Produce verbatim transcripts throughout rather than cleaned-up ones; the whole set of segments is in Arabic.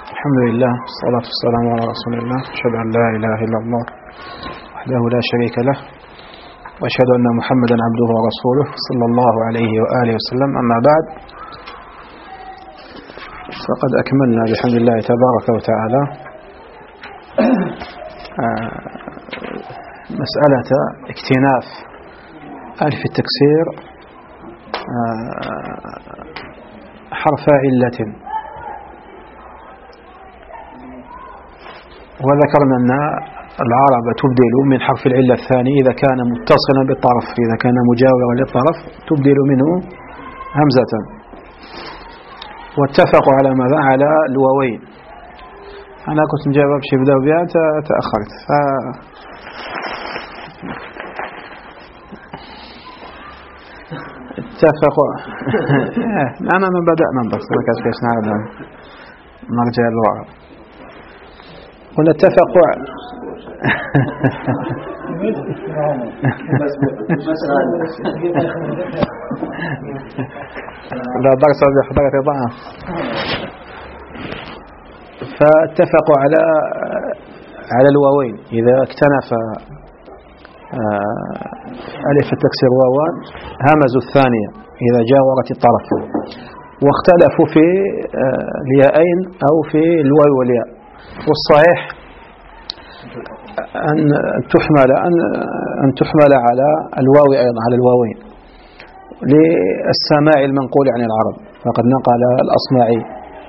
الحمد لله والصلاة والسلام على رسول الله. أشهد أن لا إله إلا الله وحده لا شريك له، وأشهد أن محمدا عبده ورسوله صلى الله عليه وآله وسلم. أما بعد، فقد أكملنا بحمد الله تبارك وتعالى مسألة اكتناف ألف التكسير حرف علة، وذكرنا أن العرب تبدل من حرف العلة الثاني إذا كان متصلا بالطرف، إذا كان مجاورا للطرف تبدل منه همزة، واتفقوا على ماذا؟ على الواوين. أنا كنت مجاوب شيء بدأ بها تأخرت، ف اتفقوا أنا من بدأنا بس ما كانش فيش نعرف نرجع للورا. قلنا اتفقوا لا درس بحضرة ضعف، فاتفقوا على على الواوين إذا اكتنف ألف التكسير واوان همزوا الثانية إذا جاورت الطرف، واختلفوا في الياءين أو في الواو والياء. والصحيح أن تحمل أن أن تحمل على الواو أيضا، على الواوين، للسماع المنقول عن العرب. فقد نقل الأصمعي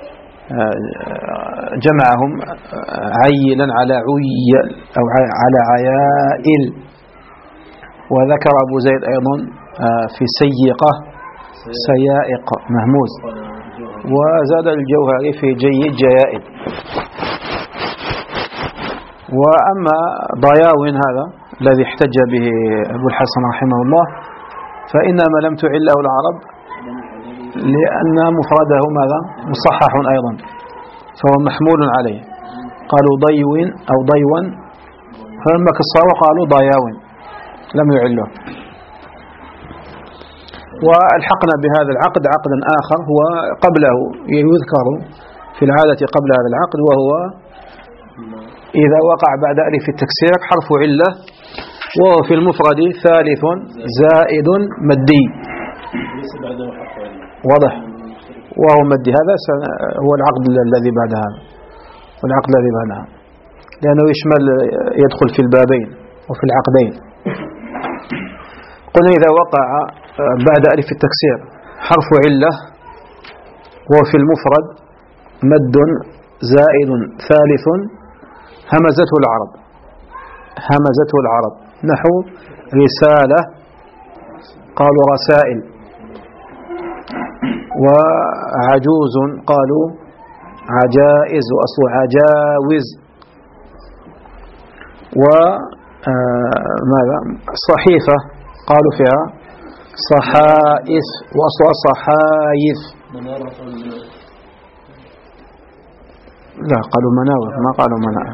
جمعهم عيلا على عي أو على عيائل، وذكر أبو زيد أيضا في سيقة سيائق مهموز، وزاد الجوهري في جيد جيائد. وأما ضياون هذا الذي احتج به أبو الحسن رحمه الله، فإنما لم تعله العرب لأن مفرده ماذا؟ مصحح أيضا، فهو محمول عليه. قالوا ضيون أو ضيون، فلما كسروا قالوا ضياون لم يعله. والحقنا بهذا العقد عقدا آخر هو قبله، يذكر في العادة قبل هذا العقد، وهو إذا وقع بعد ألف التكسير حرف علة وهو في المفرد ثالث زائد مدي، واضح، وهو مدي. هذا هو العقد الذي بعد هذا، والعقد الذي بعدها، لأنه يشمل يدخل في البابين وفي العقدين. قلنا إذا وقع بعد ألف التكسير حرف علة وهو في المفرد مد زائد ثالث همزته العرب، همزته العرب، نحو رسالة قالوا رسائل، وعجوز قالوا عجائز وأصل عجاوز، وماذا صحيفة قالوا فيها صحائف وأصلها صحايف. لا قالوا مناور، ما قالوا مناور،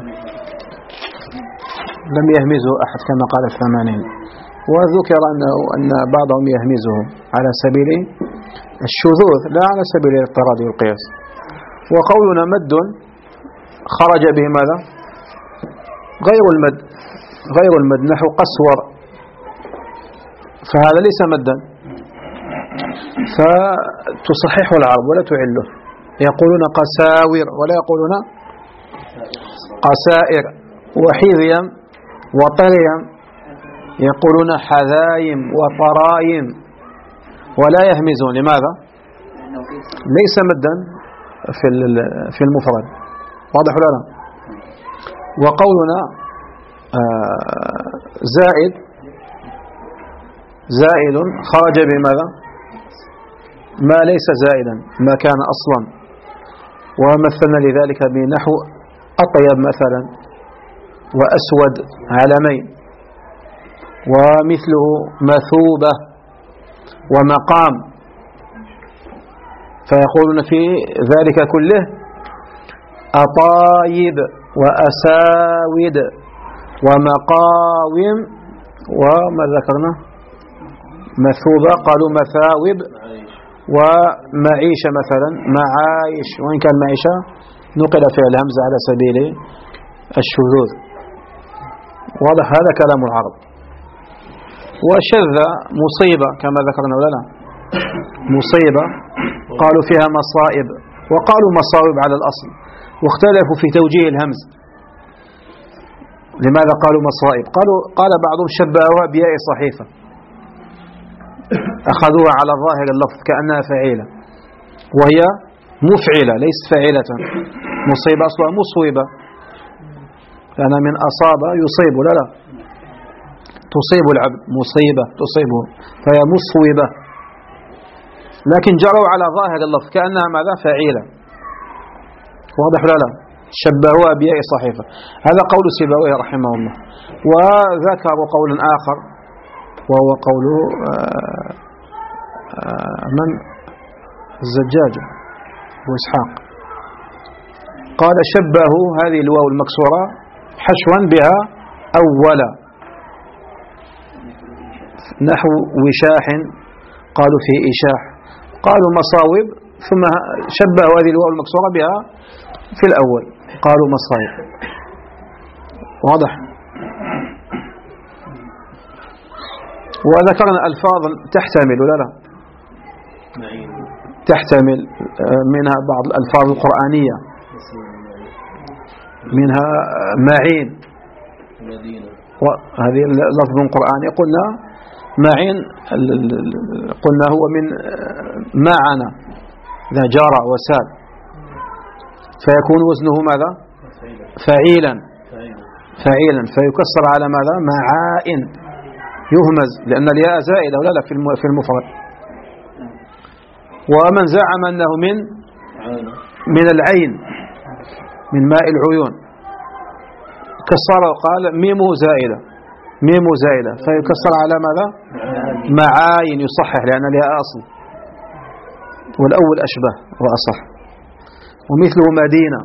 لم يهمزه أحد كما قال الثمانين. وذكر أنه أن بعضهم يهمزه على سبيل الشذوذ لا على سبيل الاضطراد والقياس. وقولنا مد خرج به ماذا؟ غير المد، غير المد، نحو قسور، فهذا ليس مدا، فتصححه العرب ولا تعله. يقولون قساور ولا يقولون قسائر. وحذيم وطريم يقولون حذايم وطرايم ولا يهمزون. لماذا؟ ليس مدا في في المفرد، واضح ولا لا؟ وقولنا زائد زائد خرج بماذا؟ ما ليس زائدا، ما كان أصلا. ومثلنا لذلك بنحو أطيب مثلا وأسود علمين، ومثله مثوبة ومقام، فيقولون في ذلك كله أطايب وأساود ومقاوم، وما ذكرنا مثوبة قالوا مثاوب، ومعيشة مثلا معايش، وإن كان معيشة نقل فيها الهمزة على سبيل الشذوذ. واضح؟ هذا كلام العرب. وشذ مصيبة كما ذكرنا ولا لا؟ مصيبة قالوا فيها مصائب، وقالوا مصائب على الأصل، واختلفوا في توجيه الهمز. لماذا قالوا مصائب؟ قالوا قال بعضهم شبهوها بياء صحيفة، أخذوها على الظاهر اللفظ كأنها فعيلة، وهي مفعلة ليست فاعلة. مصيبة أصلها مصوبة، لأن من أصاب يصيب لا لا تصيب العبد، مصيبة تصيبه، فهي مصوبة، لكن جروا على ظاهر اللفظ كأنها ماذا؟ فاعلة. واضح لا لا؟ شبهوها بياء صحيفة. هذا قول سيبويه رحمه الله. وذكروا قول آخر وهو قول آآ آآ من الزجاج وإسحاق، قال شبهوا هذه الواو المكسورة حشوا بها أولا، نحو وشاح، قالوا في إشاح، قالوا مصاوب، ثم شبهوا هذه الواو المكسورة بها في الأول، قالوا مصاوب. واضح؟ وذكرنا ألفاظا تحتمل ولا لا؟ تحتمل منها بعض الألفاظ القرآنية، منها معين، وهذه لفظ قرآني. قلنا معين، قلنا هو من معنا إذا جار وسال، فيكون وزنه ماذا؟ فعيلا، فعيلا، فيكسر على ماذا؟ معائن، يهمز لأن الياء زائدة ولا لا في المفرد. ومن زعم أنه من من العين، من ماء العيون، كسر وقال ميمه زائدة، ميمه زائدة، فيكسر على ماذا؟ معاين، يصحح لأن الياء أصل، والأول أشبه وأصح. ومثله مدينة،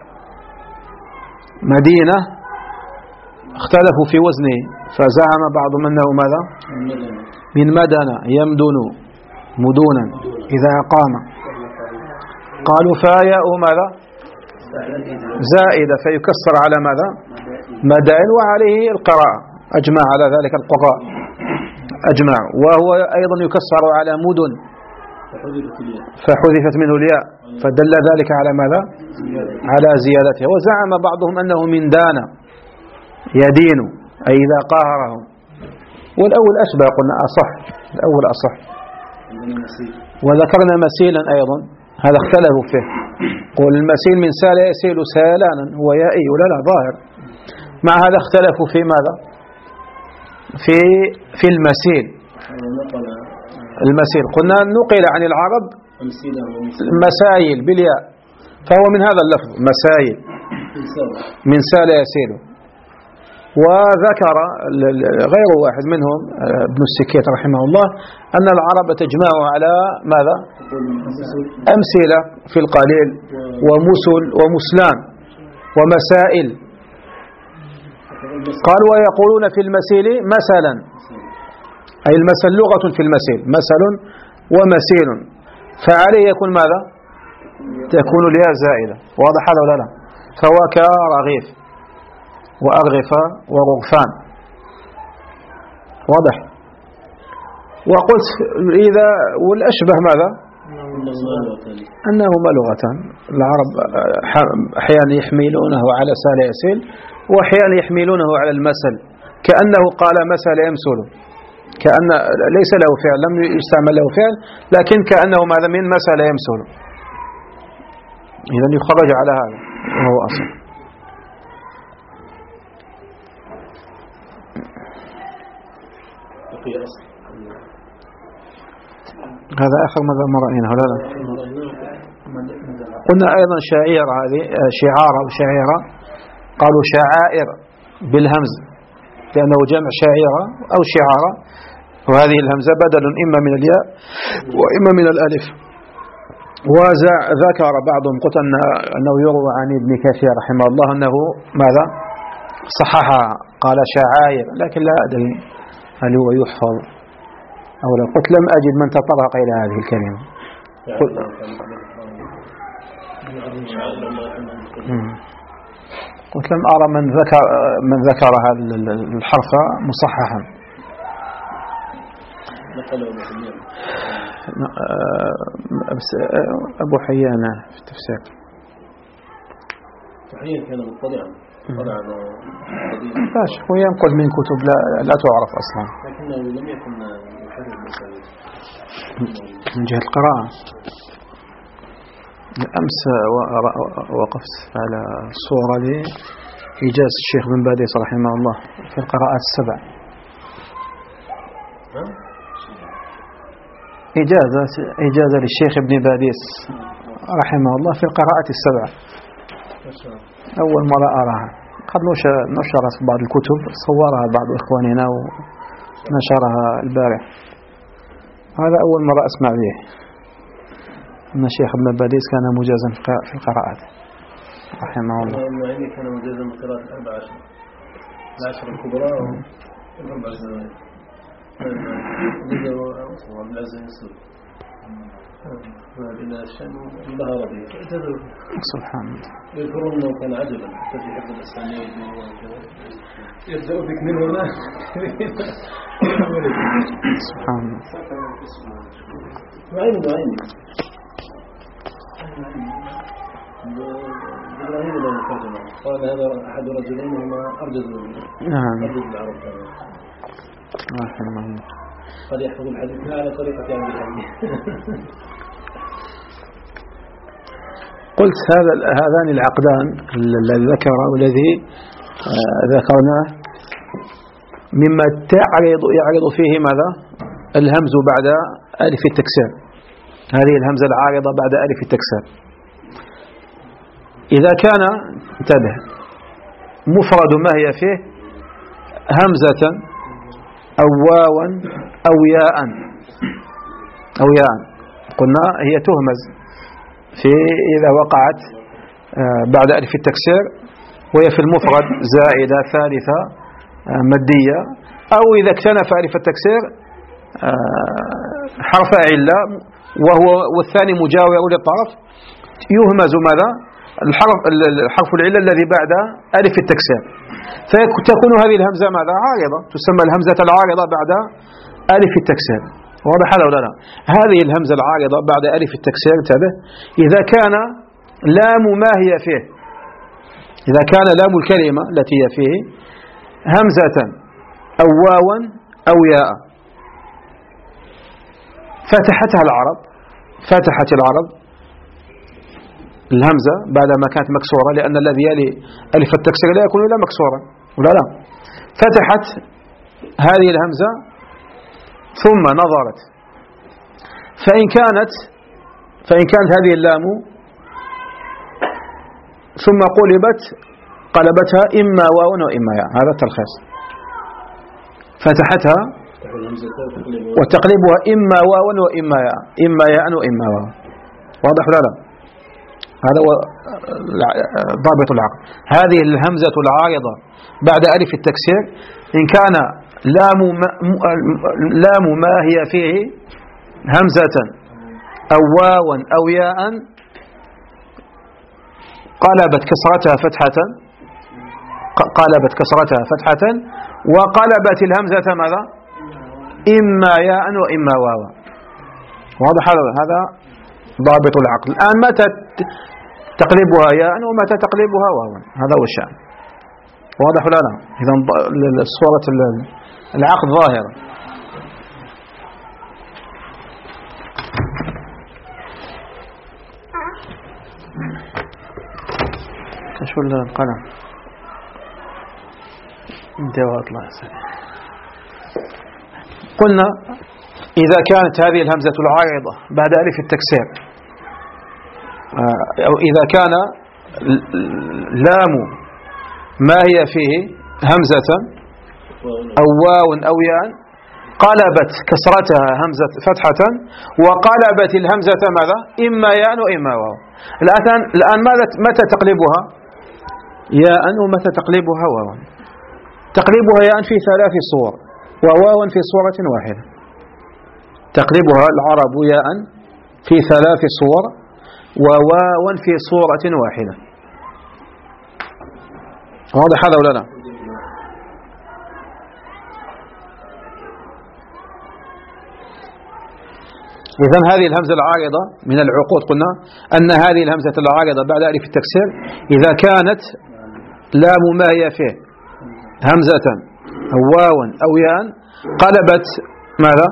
مدينة اختلفوا في وزنه، فزعم بعضهم أنه ماذا؟ من مدنة، يمدن مدونا إذا قام، قالوا فياء ماذا؟ زائدة، فيكسر على ماذا؟ مدائن، وعليه القراءة، أجمع على ذلك القراء، أجمع. وهو أيضا يكسر على مدن، فحذفت منه الياء، فدل ذلك على ماذا؟ على زيادتها. وزعم بعضهم أنه من دان، يدين، أي إذا قاهرهم، والأول أشبه، قلنا أصح، الأول أصح. وذكرنا مسيلا أيضا، هذا اختلفوا فيه، قول المسيل من سال يسيل سالانا، هو يائي ولا لا؟ ظاهر. مع هذا اختلفوا في ماذا؟ في في المسيل. المسيل قلنا نقل عن العرب مسايل بالياء، فهو من هذا اللفظ مسايل، من سال يسيل. وذكر غير واحد منهم ابن السكيت رحمه الله أن العرب تجمع على ماذا؟ أمثلة في القليل، ومسل ومسلان ومسائل. قال ويقولون في المسيل مثلا، أي المثل لغة في المسيل، مثل ومسيل، فعليه يكون ماذا؟ تكون الياء زائدة. واضح هذا ولا لا؟ فهو كرغيف وأرغفة ورغفان. واضح؟ وقلت إذا والأشبه ماذا؟ أنهما لغتان. العرب أحيانا يحملونه على سال يسيل، وأحيانا يحملونه على المثل، كأنه قال مثل يمثل، كأن ليس له فعل، لم يستعمل له فعل، لكن كأنه ماذا؟ من مثل يمثل. إذن يخرج على هذا وهو أصل. هذا آخر ماذا مرأينا ولا لا؟ قلنا أيضا شعير، هذه شعار أو شعيرة، قالوا شعائر بالهمز لأنه جمع شعيرة أو شعارة، وهذه الهمزة بدل إما من الياء وإما من الألف. وذكر بعضهم قلت أنه يروى عن ابن كثير رحمه الله أنه ماذا؟ صححها، قال شعائر، لكن لا أدري هل هو يحفظ أو لا. قلت لم أجد من تطرق إلى هذه الكلمة. قلت لم أرى من ذكر من ذكر هذا الحرف مصححا. أبو حيان في التفسير. حيان كان مطلعا طلع باش هو ينقل من كتب لا, لا تعرف أصلا، لكنه لم يكن يحرر المسائل من جهة القراءة. أمس وقفت على صورة لإيجاز الشيخ بن باديس رحمه الله في القراءات السبع، إجازة إجازة للشيخ ابن باديس رحمه الله في القراءات السبع. أول مرة أراها، قد نشرت بعض الكتب، صورها بعض إخواننا ونشرها البارح. هذا أول مرة أسمع به أن الشيخ ابن باديس كان مجازا في القراءات رحمه الله. المعيني كان مجازا من قراءة الأربع عشر العشر الكبرى والأربع سنوات. عبد العزيز السود إلى الشام انبهر به سبحان الله. يذكرون أنه كان عجبا حتى في حفظ الأسانيد يبدأ بك من هنا. سبحان الله. معين معين إبراهيم له مترجمة قال هذا أحد رجلين هما أرجز أرجز العرب رحمه الله. قد يحفظ الحديث على طريقة عبد الحميد. قلت هذا هذان العقدان الذي ذكر والذي ذكرناه مما تعرض يعرض فيه ماذا؟ الهمز بعد ألف التكسير. هذه الهمزة العارضة بعد ألف التكسير إذا كان انتبه مفرد ما هي فيه همزة أو واوا أو ياء أو ياء، قلنا هي تهمز في إذا وقعت بعد ألف التكسير وهي في المفرد زائدة ثالثة مادية، أو إذا اكتنف ألف التكسير حرف علة وهو والثاني مجاور للطرف يهمز ماذا؟ الحرف الحرف العلة الذي بعد ألف التكسير، فتكون هذه الهمزة ماذا؟ عارضة، تسمى الهمزة العارضة بعد ألف التكسير. واضح هذا ولا لا؟ هذه الهمزة العارضة بعد ألف التكسير انتبه إذا كان لام ما هي فيه، إذا كان لام الكلمة التي هي فيه همزة أو واوا أو ياء فتحتها العرب، فتحت العرب الهمزة بعدما كانت مكسورة، لأن الذي يلي ألف التكسير لا يكون إلا مكسورا ولا لا، فتحت هذه الهمزة ثم نظرت، فإن كانت فإن كانت هذه اللام ثم قلبت قلبتها إما واو وإما ياء، هذا التلخيص، فتحتها وتقلبها إما واو وإما ياء، إما ياء وإما واو. واضح ولا لا؟ هذا هو ضابط العقل. هذه الهمزة العارضة بعد ألف التكسير إن كان لام ما, لام ما هي فيه همزة أو واوا أو ياء قلبت كسرتها فتحة، قلبت كسرتها فتحة وقلبت الهمزة ماذا؟ إما ياء وإما واوا. واضح هذا ضابط العقل. الآن متى تقلبها ياء ومتى تقلبها واوا، هذا هو الشأن. واضح ولا لا؟ إذا صورة العقد ظاهرة. شو القلم انتهى الله يسلمك. قلنا إذا كانت هذه الهمزة العارضة بعد ألف التكسير أو إذا كان لام ما هي فيه همزة أو واو أو ياء قلبت كسرتها همزة فتحة وقلبت الهمزة ماذا؟ إما ياء وإما واو. الآن الآن ماذا متى تقلبها ياء ومتى تقلبها واو؟ تقلبها ياء في ثلاث صور وواو في صورة واحدة. تقلبها العرب ياء في ثلاث صور وواو في صورة واحدة. واضح هذا ولا لا؟ إذن هذه الهمزة العارضة من العقود قلنا أن هذه الهمزة العارضة بعد ألف التكسير إذا كانت لام ما هي فيه همزة أو واوا أو ياء قلبت ماذا؟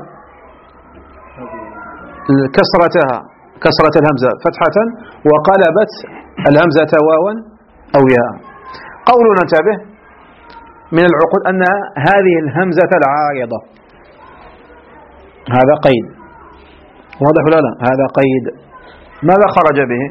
كسرتها كسرة الهمزة فتحة وقلبت الهمزة واوا أو ياء. قولنا انتبه من العقود أن هذه الهمزة العارضة هذا قيد. واضح ولا لا؟ هذا قيد. ماذا خرج به؟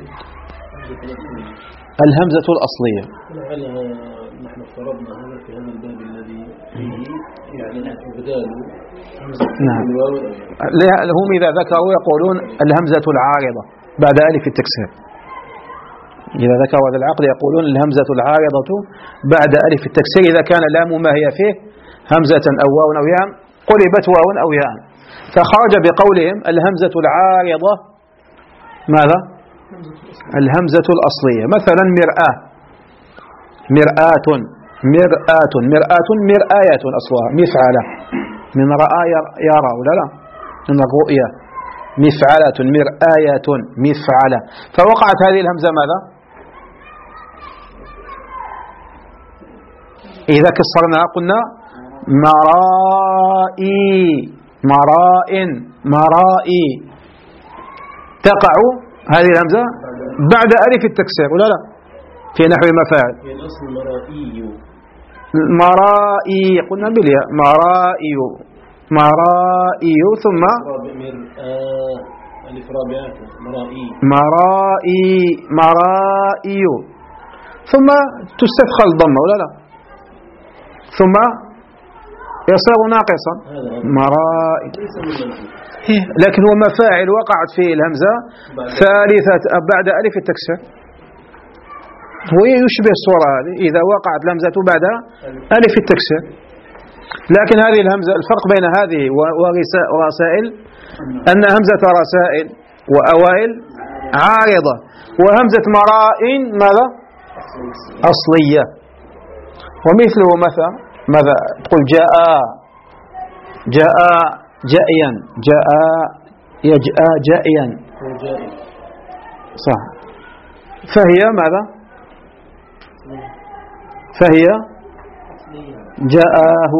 الهمزة الأصلية. نحن افترضنا هذا في هذا الباب الذي يعني بدال نعم. هم إذا ذكروا يقولون الهمزة العارضة بعد ألف التكسير. إذا ذكروا هذا العقد يقولون الهمزة العارضة بعد ألف التكسير إذا كان لام ما هي فيه همزة أو واو أو ياء قلبت واو أو ياء. فخرج بقولهم الهمزة العارضة ماذا؟ الهمزة الأصلية. مثلا مرآة مرآة مرآة مرآة مرآية أصلها مفعلة من رأى يرى ولا لا من الرؤية مفعلة مرآية مفعلة. فوقعت هذه الهمزة ماذا؟ إذا كسرناها قلنا مرائي مرائن مرائي تقع هذه الهمزة بعد ألف التكسير ولا لا في نحو مفاعل. الأصل مرائي مرائي قلنا بالياء مرائي مرائي ثم ألف رابعة مرائي مرائي مرائي ثم تستدخل الضمة ولا لا ثم يصير ناقصا مرائي. لكن هو مفاعل وقعت فيه الهمزة ثالثة بعد ألف التكسير وهي يشبه الصورة هذه إذا وقعت الهمزة بعد ألف التكسير. لكن هذه الهمزة الفرق بين هذه ورسائل أن همزة رسائل وأوائل عارضة وهمزة مرائن ماذا؟ أصلية. ومثله مثلا ماذا تقول جاء جاء جائيا جاء يجاء جائيا صح. فهي ماذا؟ فهي جاءه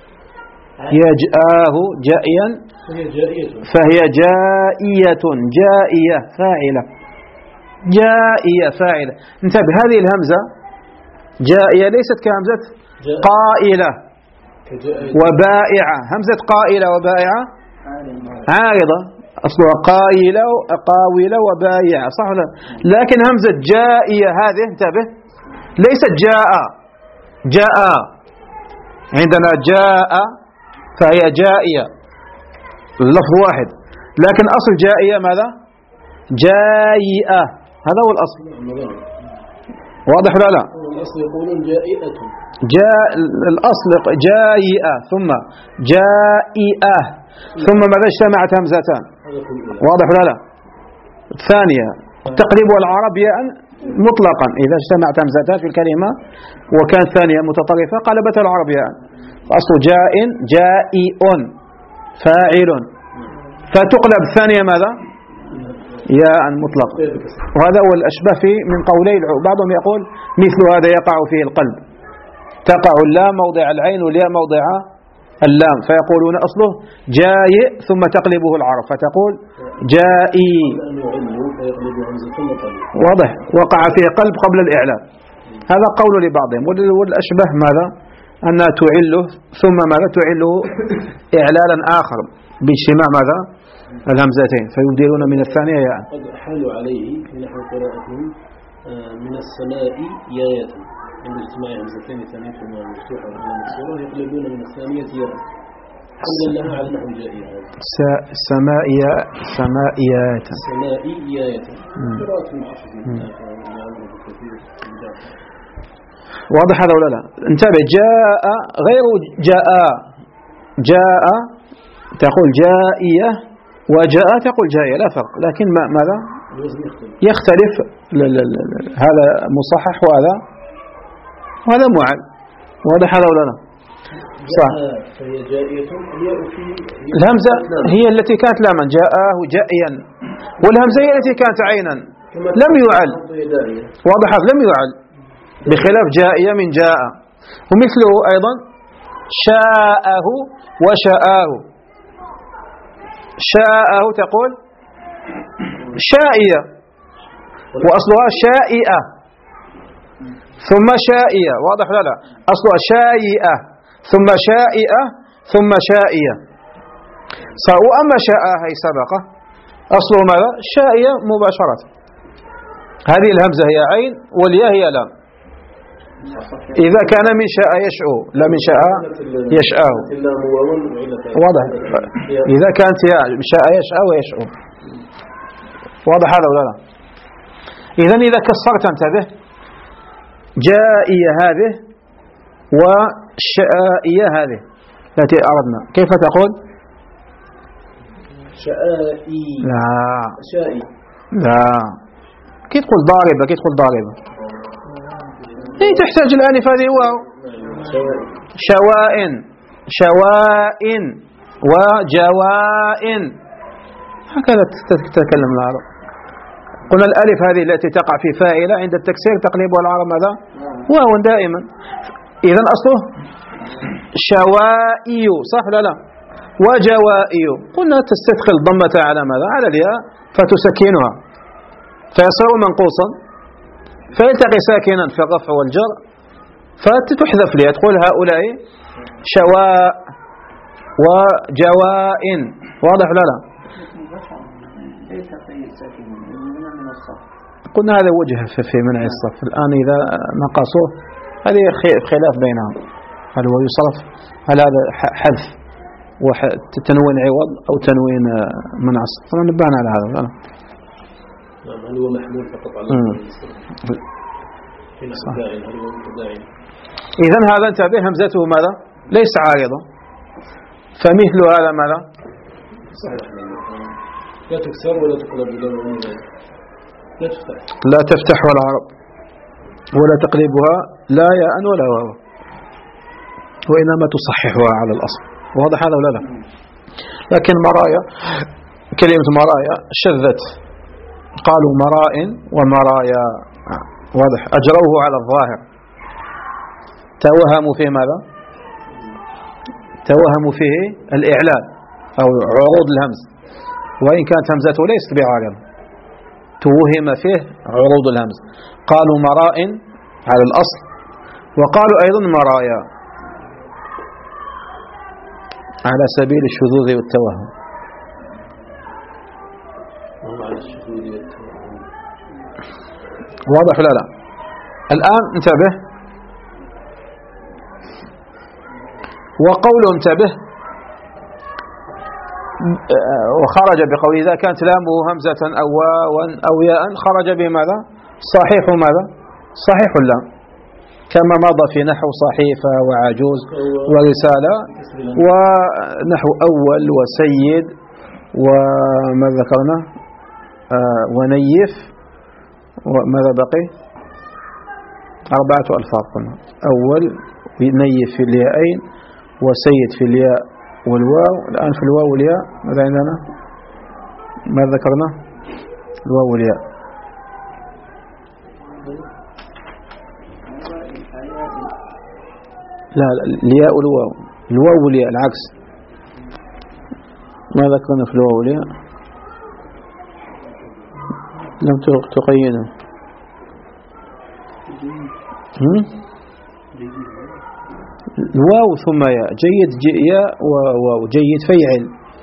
يجاءه جائيا فهي جائية جائية فاعلة جائية فاعلة. انتبه هذه الهمزة جائية ليست كهمزة قائلة وبائعة. همزة قائلة وبائعة عارضة أصلها قائلة قاولة وبائعة صح ولا؟ لكن همزة جائية هذه انتبه ليست جاء جاء عندنا جاء فهي جائية اللفظ واحد لكن أصل جائية ماذا؟ جائية هذا هو الأصل. واضح ولا لا؟ الأصل يقولون جائئة جاء الأصل جائئة ثم جائئة ثم ماذا اجتمعت همزتان. واضح ولا لا؟ الثانية التقليب والعرب ياء مطلقا إذا اجتمعت همزتان في الكلمة وكانت ثانية متطرفة قلبت العرب ياء. أصل جاء جائئ فاعل فتقلب الثانية ماذا؟ ياء مطلق. وهذا هو الأشبه في من قولي بعضهم يقول مثل هذا يقع فيه القلب تقع اللام موضع العين والياء موضع اللام فيقولون أصله جائع ثم تقلبه العرب فتقول جائي. واضح وقع فيه قلب قبل الإعلام. هذا قول لبعضهم. والأشبه ماذا؟ أنها تعله ثم ماذا تعله إعلالا آخر باجتماع ماذا؟ الهمزتين فيبدلون من الثانية ياء. قد حالوا عليه في نحو قراءتهم من السماء ياية عند اجتماع همزتين ثانية مفتوحة ولا مكسورة يقلبون من الثانية ياء حمدا لها على نحو جائية. سماء ياء سماء ياية سماء ياية قراءة المحفظين. واضح هذا ولا لا؟ انتبه جاء غير جاء جاء تقول جائية وجاء تقول جائية لا فرق لكن ما ماذا يختلف. لا لا لا لا. هذا مصحح وهذا وهذا معل، واضح هذا ولا لا؟ صح. الهمزة هي التي كانت لاما، جاءه جائيا، والهمزة هي التي كانت عينا لم يعل، واضح لم يعل، بخلاف جائية من جاء. ومثله أيضا شاءه وشاءه، شاءه تقول شائية وأصلها شائئة ثم شائية، واضح لا لا، أصلها شائئة ثم شائئة ثم شائية. وأما شاء هي سبقة أصله ماذا؟ شائية مباشرة. هذه الهمزة هي عين والياء هي لام، إذا كان من شاء يشعو لا من شاء يشعاه، واضح. إذا كانت ياء من شاء يشعى ويشعو، واضح هذا ولا لا؟ إذن إذا كسرت انتبه، جائية هذه وشائية هذه التي أردنا، كيف تقول؟ شائي. لا شائي. لا، كي تقول ضاربة، كي تقول ضاربة هي تحتاج الألف هذه واو. شوائن، شوائن وجوائن، هكذا تتكلم العرب. قلنا الألف هذه التي تقع في فاعلة عند التكسير تقليبها العرب ماذا؟ واو دائما. إذن أصله شوائي، صح لا لا؟ وجوائي، قلنا تستدخل ضمة على ماذا؟ على الياء فتسكنها فيصير منقوصا، فيلتقي ساكنا في الرفع والجر فتحذف لي، تقول هؤلاء شواء وجوائن، واضح لا لا؟ قلنا هذا وجه في منع الصرف. الآن إذا نقصوه هذه خلاف بينهم، هل هو يصرف، هل هذا حذف وتنوين عوض أو تنوين منع الصرف، فنبهنا على هذا. نعم، هل هو محمول فقط على إذن هذا انتبه، همزته ماذا؟ ليس عارضة، فمثل هذا ماذا؟ لا تكسر ولا تقلب، لا تفتح، لا تفتح العرب ولا تقلبها لا ياء ولا واو، وإنما تصححها على الأصل، واضح هذا ولا لا؟ لكن مرايا، كلمة مرايا شذت، قالوا مرائن ومرايا، واضح، أجروه على الظاهر، توهموا فيه ماذا؟ توهموا فيه الإعلان أو عروض الهمز، وإن كانت همزته ليست بعارض، توهم فيه عروض الهمز. قالوا مرائن على الأصل، وقالوا أيضا مرايا على سبيل الشذوذ والتوهم. واضح لا لا؟ الآن انتبه، وقوله انتبه وخرج بقول إذا كانت لامه همزة أو واوا أو ياء خرج بماذا؟ صحيح ماذا؟ صحيح اللام، كما مضى في نحو صحيفة وعجوز ورسالة ونحو أول وسيد وما ذكرنا آه ونيف، وماذا بقي؟ أربعة ألفاظ قلنا، أول نيف في الياءين وسيد في الياء والواو. الآن في الواو والياء ماذا عندنا؟ ما ذكرنا؟ الواو والياء، لا لا الياء والواو، الواو والياء العكس، ما ذكرنا في الواو والياء؟ لم تقيده. الواو ثم ياء، جيد ياء وواو، جيد فيعل.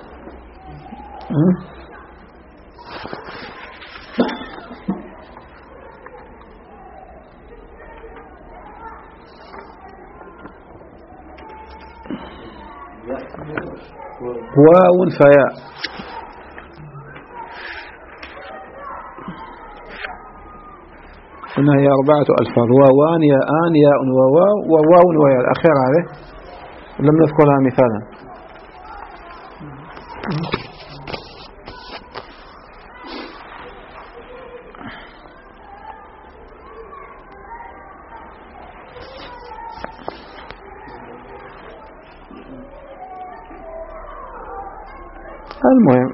واو فياء، قلنا هي أربعة ألفاظ، واوان ياءان ياء وواو وواو وياء، الأخير هذه لم نذكرها مثالا. المهم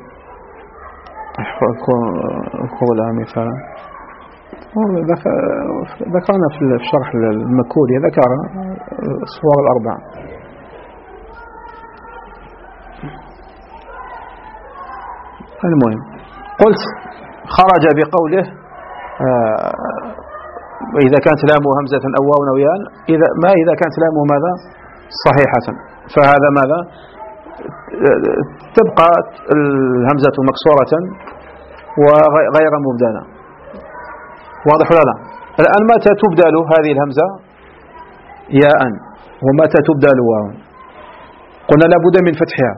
أذكر لها مثالا ذكرنا في الشرح المكولي ذكر الصور الأربع. المهم قلت خرج بقوله آه إذا كانت لامه همزة أو واو أو ياء إذا ما إذا كانت لامه ماذا صحيحة فهذا ماذا تبقى الهمزة مكسورة وغير مبدلة. واضح ولا لا؟ الآن متى تبدل هذه الهمزة ياء ومتى تبدل واو؟ قلنا لابد من فتحها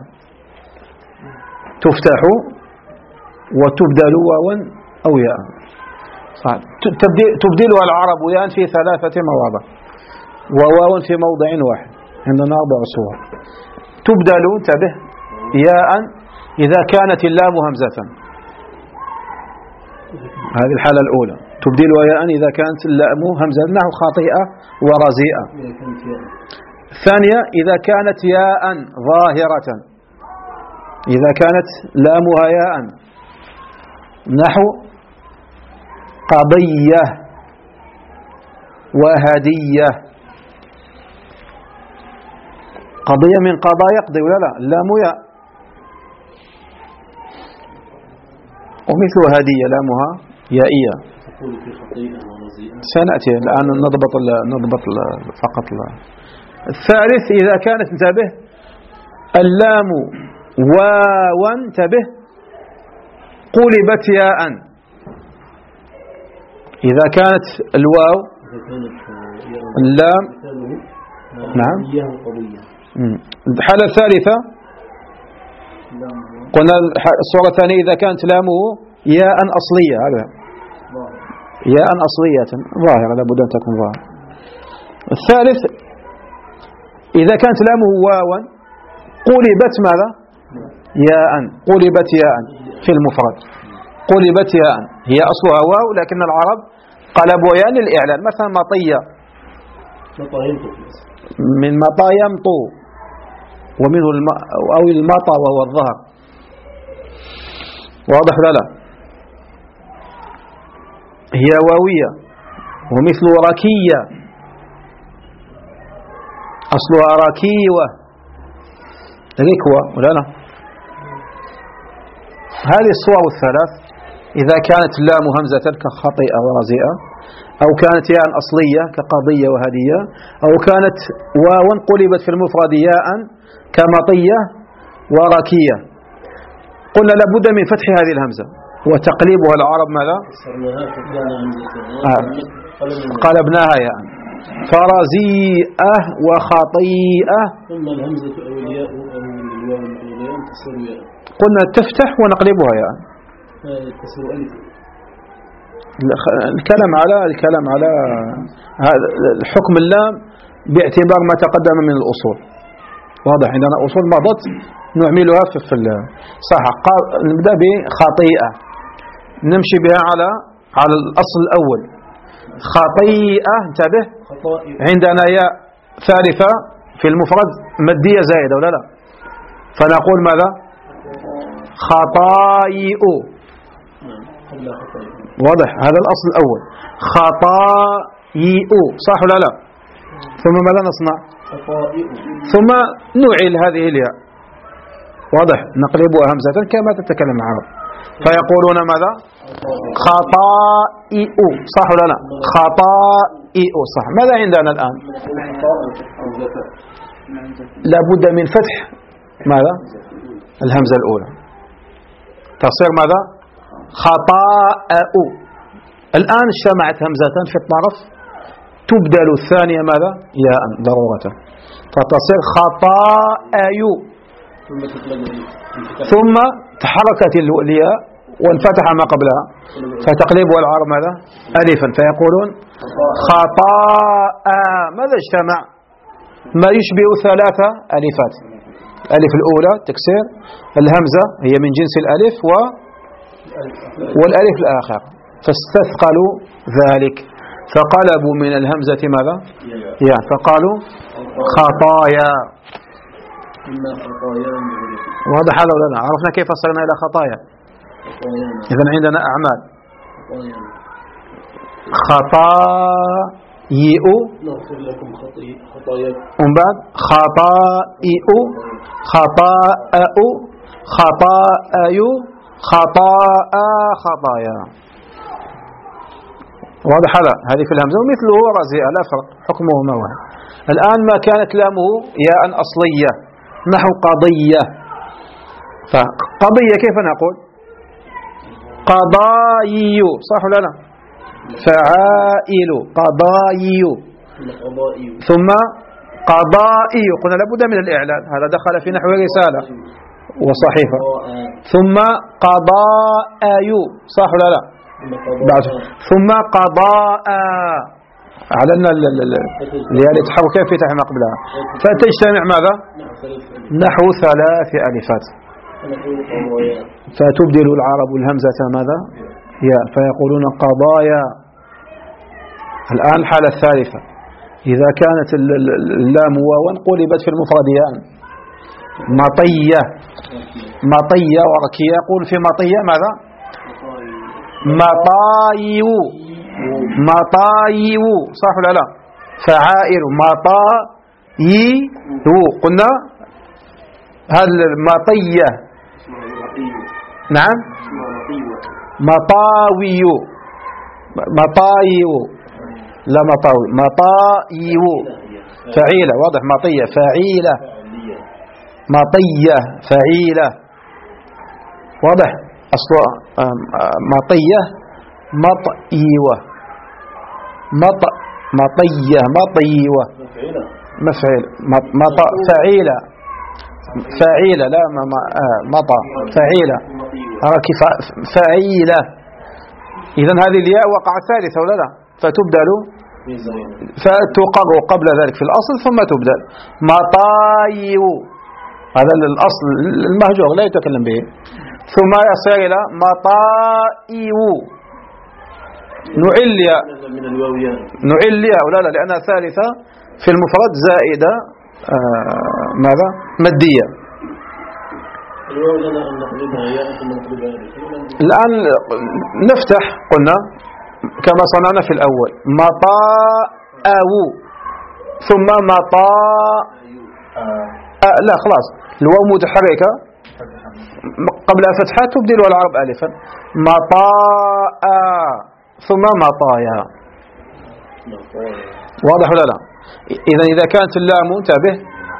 تفتح وتبدل واوا أو ياء. تبدلها العرب ياء في ثلاثة مواضع وواو في موضع واحد. عندنا أربع صور. تبدل انتبه ياء إذا كانت اللام همزة، هذه الحالة الأولى تبدلها ياء إذا كانت اللام همزة نحو خاطئة ورزيئة. الثانية إذا كانت ياء ظاهرة، إذا كانت لامها ياء نحو قضية وهدية. قضية من قضاء يقضي ولا لا؟ اللام ياء. ومثل هدية لامها يائية. سنأتي الآن نضبط نضبط فقط. الثالث إذا كانت انتبه اللام واو انتبه قلبت ياء. إذا كانت الواو اللام نعم. الحالة الثالثة قلنا الصورة الثانية إذا كانت لامه ياء أصلية، هذا ياء أصلية ظاهرة لابد أن تكون ظاهرة. الثالث إذا كانت لامه واوا قلبت ماذا ياء، قلبت ياء في المفرد قلبت ياء، هي أصلها واو لكن العرب قلبوا ياء للإعلان. مثلا مطية من مطى يمطو ومنه الم... أو المطى وهو الظهر. واضح لا لا؟ هي واوية. ومثل ركية أصلها ركيوة ركوة ولا لا؟ هذه الصور الثلاث إذا كانت اللام همزة كخطيئة ورزيئة، أو كانت ياء أصلية كقضية وهدية، أو كانت واوا قلبت في المفرد ياء كمطية وركية. قلنا لابد من فتح هذه الهمزة وتقليبها العرب ماذا؟ آه. قلبناها ياء. فرزيئة وخطيئة ثم الهمزة أو الياء أو الواو المقلوبان تصير ياء. قلنا تفتح ونقلبها ياء. تصير ألف. الكلام على الكلام على الحكم اللام باعتبار ما تقدم من الأصول. واضح عندنا أصول مضت نعملها في صح. نبدأ بخطيئة نمشي بها على على الأصل الأول. خطيئة انتبه عندنا ياء ثالثة في المفرد مادية زائدة ولا لا؟ فنقول ماذا؟ خطائئ. واضح هذا الأصل الأول. خطائئ صح ولا لا؟ ثم ماذا نصنع؟ ثم نعيل هذه الياء. واضح نقلبها همزة كما تتكلم العرب فيقولون ماذا؟ خطائئ صح ولا لا؟ خطائئ صح. ماذا عندنا الآن؟ لابد من فتح ماذا؟ الهمزة الأولى تصير ماذا؟ خطاء. الآن اجتمعت همزتان في الطرف تبدل الثانية ماذا؟ ياء ضرورة فتصير خطاء. ثم تحركت الياء وانفتح ما قبلها فتقلبها العرب ماذا؟ ألفا فيقولون خطاء. ماذا اجتمع؟ ما يشبه ثلاثة ألفات. الألف الأولى تكسير الهمزة هي من جنس الألف و والألف الآخر فاستثقلوا ذلك فقلبوا من الهمزة ماذا؟ يعني فقالوا خطايا. إما خطايا واضح هذا ولا لا؟ عرفنا كيف وصلنا إلى خطايا. إذن عندنا أعمال خطايئ نغفر لكم خطاياكم ومن بعد خطائئ خطاء خطاء خطاء خطايا. واضح هذا؟ هذه في الهمزة ومثله رزئ لا فرق حكمهما واحد. الآن ما كانت لامه ياء أصلية نحو قضية، فقضية كيف نقول؟ قضايي صح ولا لا؟ فعائل قضايي ثم قضائي قلنا لابد من الإعلان، هذا دخل في نحو رسالة وصحيفة. ثم قضاء صح ولا لا؟ ثم قضاء على أن اللي تحرك في تحت ما قبلها، فتجتمع ماذا؟ نحو ثلاث ألفات، فتبدل العرب الهمزة ماذا؟ يا، فيقولون قضايا. الآن الحالة الثالثة إذا كانت اللام واوا قلبت في المفرد ياء. مطية مطية وركية يقول في مطية ماذا؟ مطايو مطايو صح ولا لا؟ فعائل مطايو قلنا هذا المطية نعم مطاوي مطايو لا مطاوي مطايو فعيلة واضح مطية فعيلة مطية فعيلة واضح أصل مطية مطيوة مط مطية مطيوة مفعيل مط فعيلة فعيلة لا مطى فعيلة كيف فعيلة. إذن هذه الياء وقع ثالثة ولا لا؟ فتبدل فتقر قبل ذلك في الأصل ثم تبدل مطايو، هذا الأصل المهجور لا يتكلم به، ثم يصير إلى مطائيو نعليا نعليا ولا لا لأنها ثالثة في المفرد زائدة آه ماذا مادية. الآن نفتح قلنا كما صنعنا في الأول مطاء ثم مطاء آه لا خلاص الواو متحركة قبل فتحة تبدل العرب ألفا مطاء ثم مطايا. واضح ولا لا؟ إذا إذا كانت اللام انتبه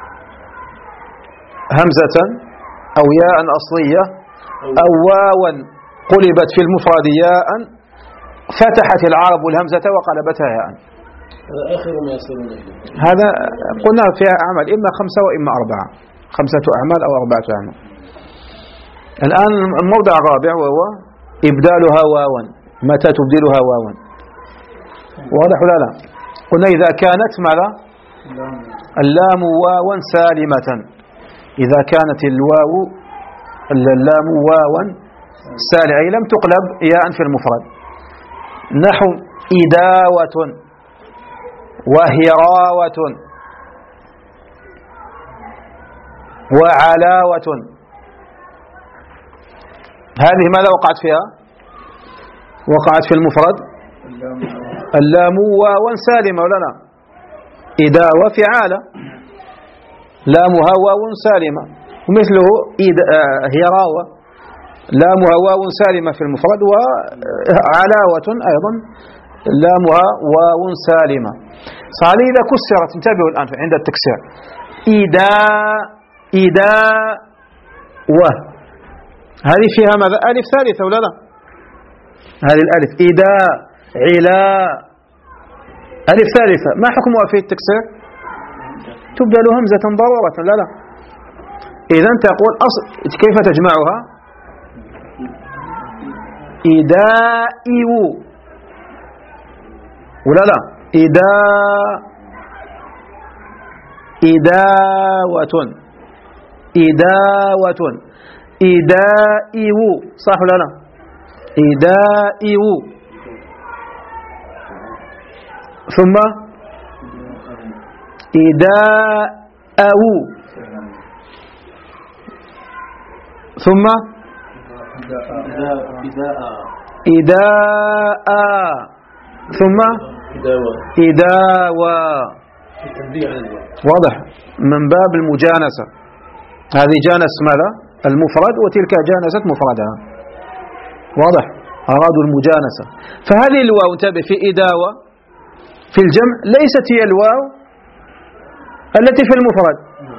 همزة أو ياء أصلية أو واوا قلبت في المفرد ياء فتحت العرب الهمزة وقلبتها ياء. آخر ما يصيرون هذا قلنا فيها أعمال إما خمسة وإما أربعة، خمسة أعمال أو أربعة أعمال. الآن الموضع الرابع وهو إبدالها واوا، متى تبدلها واوا؟ واضح ولا لا؟ قلنا إذا كانت ماذا؟ اللام واوا سالمة، إذا كانت الواو اللام واوا سالمة أي لم تقلب ياء في المفرد نحو إداوة وهراوة وعلاوة، هذه ماذا وقعت فيها؟ وقعت في المفرد اللام واوا سالمة ولا لا؟ إداوة فعالة لامها واو سالمة، ومثله هراوة لامها واو سالمة في المفرد، وعلاوة أيضا لامها واو سالمة. صار إذا كسرت انتبهوا الآن عند التكسير إدا إدا و هذه فيها ماذا؟ ألف ثالثة ولا لا؟ هذه الألف إدا علا ألف ثالثة ما حكمها في التكسير؟ تبدل همزة ضرورة لا لا. إذن تقول أصل كيف تجمعها؟ إدائي ولا لا؟ إدا إداوة إداوة إدائي صح ولا لا؟ إدائي ثم إداء ثم إداء ثم إداوى. واضح؟ من باب المجانسة، هذه جانس ماذا؟ المفرد، وتلك جانست مفردها. واضح؟ أرادوا المجانسة. فهذه الواو انتبه في إداوى في الجمع ليست هي الواو التي في المفرد.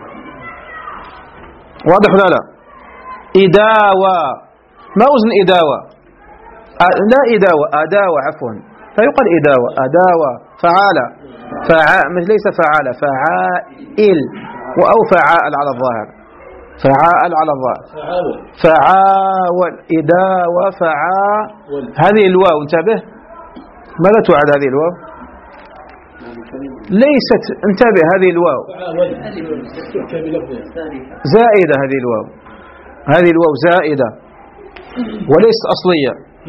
واضح ولا لا؟ إداوى ما وزن إداوى؟ لا إداوى، أداوى عفوا، فيقال إداوى أداوى فعالة فعا مش ليس فعالة فعائل أو فعال على الظاهر، فعال على الظاهر، فعاول إداوى فعال. هذه الواو انتبه ماذا تعد هذه الواو؟ ليست، انتبه هذه الواو زائدة، هذه الواو هذه الواو زائدة وليست أصلية،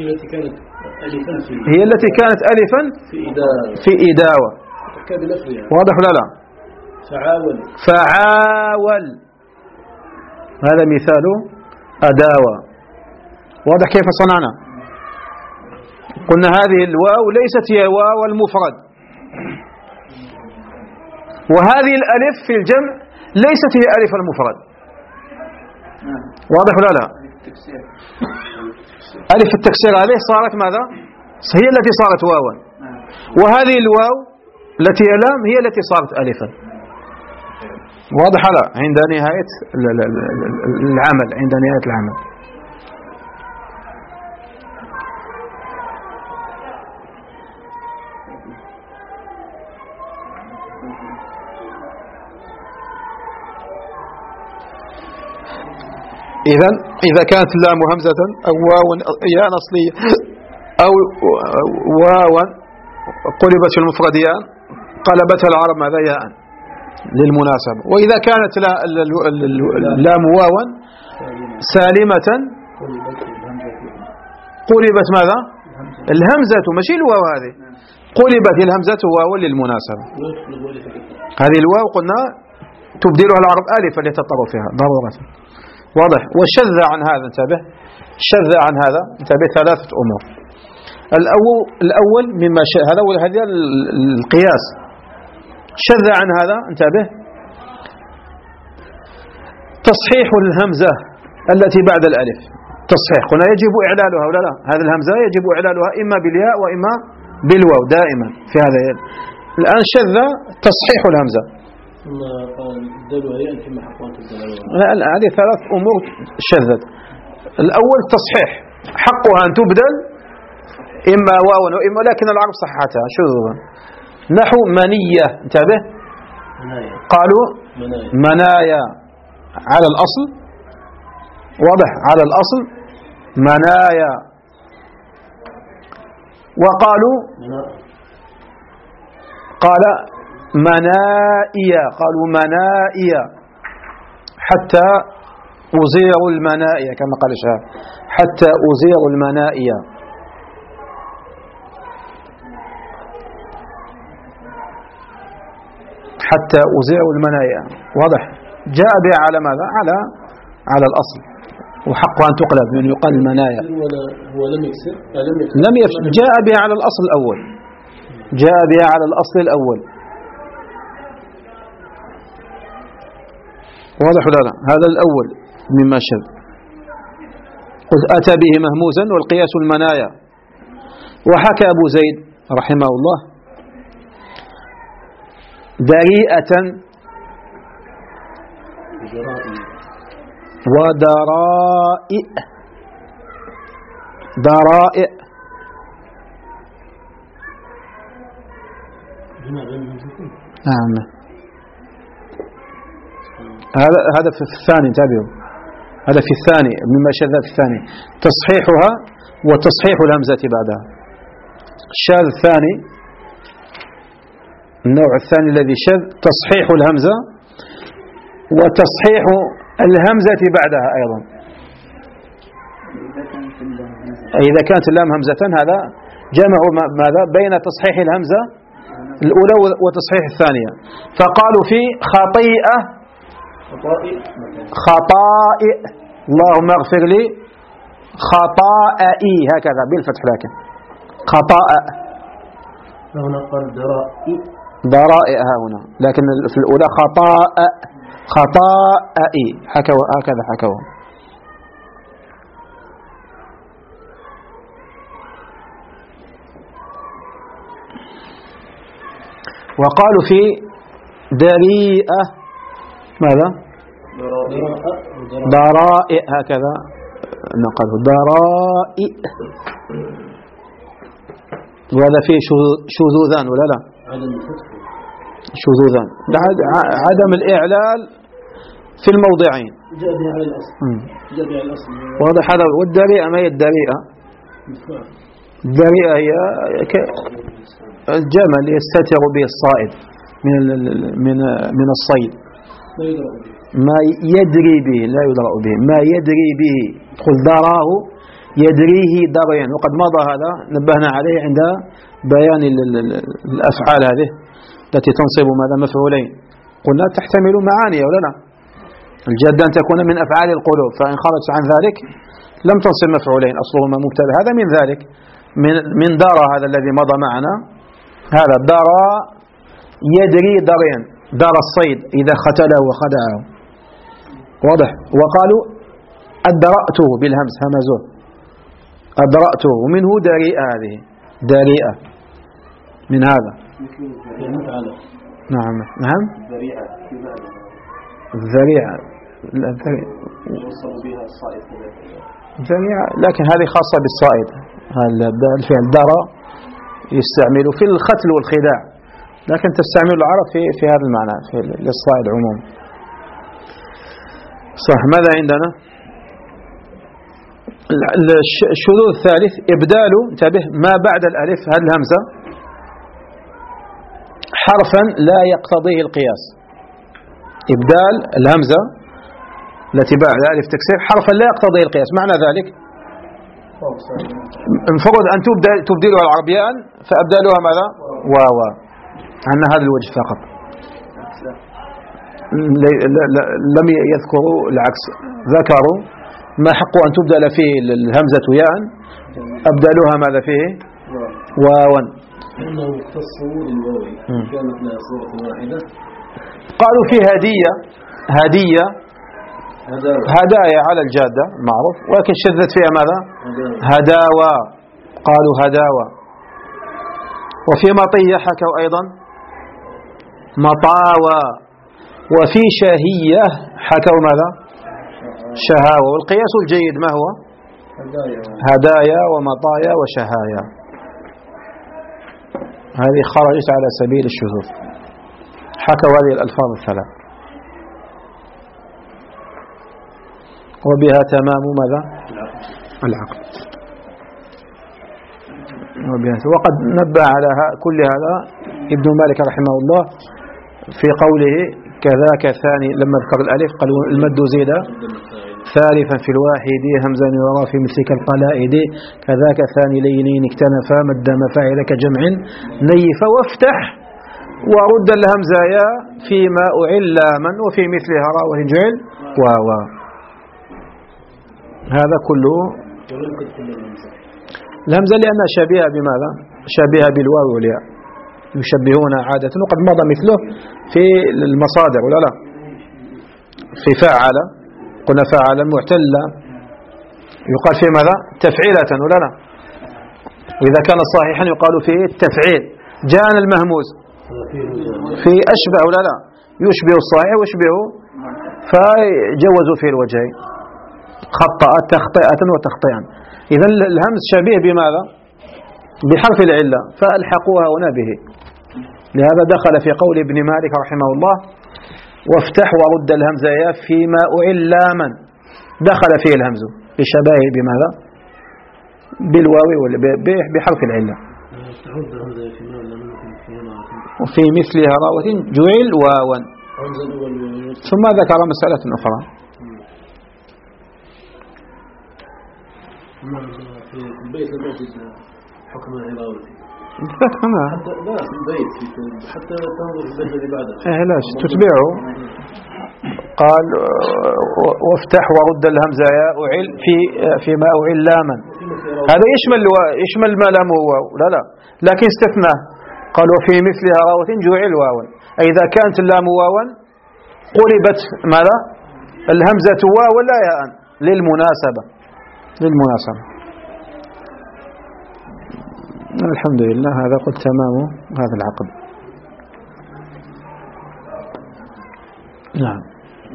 هي التي كانت ألفا في إداوة. واضح ولا لا؟ فعاول فعاول هذا مثال أداوة. واضح كيف صنعنا؟ قلنا هذه الواو ليست هي واو المفرد، وهذه الألف في الجمع ليست هي ألف المفرد. واضح ولا لا؟ ألف التكسير عليه صارت ماذا؟ هي التي صارت واوا، وهذه الواو التي هي لام هي التي صارت ألفا. واضح لا؟ عند نهاية العمل، عند نهاية العمل. إذن إذا كانت اللام همزة أو واو ياء أصلية أو واو قلبت في المفرد ياء قلبتها العرب ماذا؟ ياء للمناسبة. وإذا كانت اللام واوا سالمة قلبت ماذا؟ الهمزة، ماشي الواو هذه، قلبت الهمزة واو للمناسبة. هذه الواو قلنا تبدلها العرب ألفا لتطرفها ضرورة. واضح؟ وشذ عن هذا، انتبه، شذ عن هذا انتبه ثلاثة أمور. الأول الأول مما ش... هذا هذا القياس. شذ عن هذا انتبه تصحيح الهمزة التي بعد الألف. تصحيح قلنا يجب إعلالها ولا لا؟ هذه الهمزة يجب إعلالها إما بالياء وإما بالواو دائما في هذا. الآن شذ تصحيح الهمزة. لا، هذه ثلاث أمور شذت. الأول تصحيح، حقها أن تبدل إما واو وإما، لكن العرب صحتها شذوذا. نحو منية، انتبه، قالوا منايا على الأصل. واضح؟ على الأصل منايا. وقالوا قال منائيا، قالوا منائيا حتى أزير المنائيا كما قال الشاعر، حتى أزير المنائيا. حتى أزير المنائيا. واضح؟ جاء بها على ماذا؟ على على الأصل، وحقها أن تقلب من يقال المنايا. هو لم يكسر لم يكسر، جاء بها على الأصل الأول، جاء بها على الأصل الأول. واضح ولا لا؟ هذا الأول مما شذ. قلت أتى به مهموزا والقياس المنايا. وحكى أبو زيد رحمه الله دريئة ودرائئ. درائئ نعم. هذا هذا في الثاني، انتبهوا، هذا في الثاني مما شذ في الثاني، تصحيحها وتصحيح الهمزة بعدها. الشاذ الثاني، النوع الثاني الذي شذ تصحيح الهمزة وتصحيح الهمزة بعدها أيضا. إذا كانت اللام همزة هذا جمعوا ماذا بين تصحيح الهمزة الأولى وتصحيح الثانية. فقالوا في خطيئة خطائئ اللهم اغفر لي خطائي هكذا بالفتح، لكن خطاء هنا قال درائي ضرائع ها هنا، لكن في الأولى خطاء خطائي حكوا هكذا حكوا. وقالوا في دريئة ماذا؟ ضرائع هكذا نقله ضرائع، ولا في شذوذان ولا لا؟ شذوذان، عدم الإعلال في الموضعين. جاء بها على الأصل. جاء بها على الأصل. واضح هذا. والدريئة ما هي الدريئة؟ الدريئة هي الجمل يستتر به الصائد من من من الصيد. ما يدري به، لا يدرأ به، ما يدري به. قل دراه يدريه دريا، وقد مضى هذا نبهنا عليه عند بيان الأفعال هذه التي تنصب ماذا مفعولين، قلنا تحتمل معاني ولا لا؟ الجادة أن تكون من أفعال القلوب، فإن خرجت عن ذلك لم تنصب مفعولين أصلهما مبتدأ. هذا من ذلك، من من دار هذا الذي مضى معنا، هذا دار يدري دريا، دار الصيد إذا ختله وخدعه. واضح. وقالوا أدرأته بالهمس همزه، أدرأته، ومنه دريئة، هذه دريئة من هذا. نعم نعم الذريعة الذريعة، لكن هذه خاصة بالصائد. الفعل درى يستعمل في الختل والخداع، لكن تستعمل العرب في في هذا المعنى في للصائد عموما. صح. ماذا عندنا؟ الشذوذ الثالث إبدال، انتبه، ما بعد الألف هذه الهمزة حرفا لا يقتضيه القياس. إبدال الهمزة التي بعد ألف تكسير حرفا لا يقتضيه القياس. معنى ذلك المفروض أن تبدلها العربيان، فأبدالها ماذا؟ واوا، عن هذا الوجه فقط، لم يذكروا العكس، ذكروا ما حق أن تبدل فيه الهمزة ياء، أبدالها ماذا فيه؟ واوا. إنه يختص بالواو، كانت لها صورة واحدة. قالوا في هدية، هدية هدايا على الجادة معروف، ولكن شذت فيها ماذا؟ هداوى، قالوا هداوى. وفي مطية حكوا أيضا مطاوى. وفي شهية حكوا ماذا؟ شهاوى. والقياس الجيد ما هو؟ هدايا ومطايا وشهايا. هذه خرجت على سبيل الشذوذ، حكوا هذه الألفاظ الثلاث، وبها تمام ماذا؟ العقل. وبها. وقد نبه على كل هذا ابن مالك رحمه الله في قوله كذاك ثاني، لما ذكر الألف قال المد زيد ثالثا في الواحد همزا يرى في مثلك القلائد، كذاك ثاني لينين اكتنفا مد مفاعل كجمع نيف، وافتح ورد الهمزة يا فيما أعل من، وفي مثلها را وهي جعل واوا. هذا كله الهمزة لأنها شبيهة بماذا؟ شبيهة بالواو والياء، يشبهون عادة، وقد مضى مثله في المصادر ولا لا؟ في فاعل قلنا فاعل معتلة يقال في ماذا؟ تفعيلة ولا لا؟ وإذا كان صحيحا يقال فيه التفعيل. جاء المهموز في أشبه ولا لا؟ يشبه الصحيح ويشبه، فجوزوا في الوجهين، خطأ تخطئة وتخطئا. إذا الهمز شبيه بماذا؟ بحرف العلة، فألحقوها هنا به. لهذا دخل في قول ابن مالك رحمه الله وافتح ورد الهمزة يا فيما أعل من، دخل فيه الهمز بشباهه بماذا؟ بالواو بحرف العلة. وفي مثلها راوة جعل واوا. ثم ذكر مسألة أخرى في البيت الموجود حكم الراوة ذكرنا حتى لا في البيت حتى تنظر في البيت اللي بعده. إيه لا تتبعه قال وافتح ورد الهمزة يا أعل في فيما أعل لاما، هذا يشمل يشمل ما لام واو، لا لا لكن استثناه قال وفي مثلها راوة جعل واوا، أي إذا كانت اللام واوا قلبت ماذا الهمزة واو لا ياء للمناسبة للمناسبة. الحمد لله هذا قد تمام هذا العقد. نعم.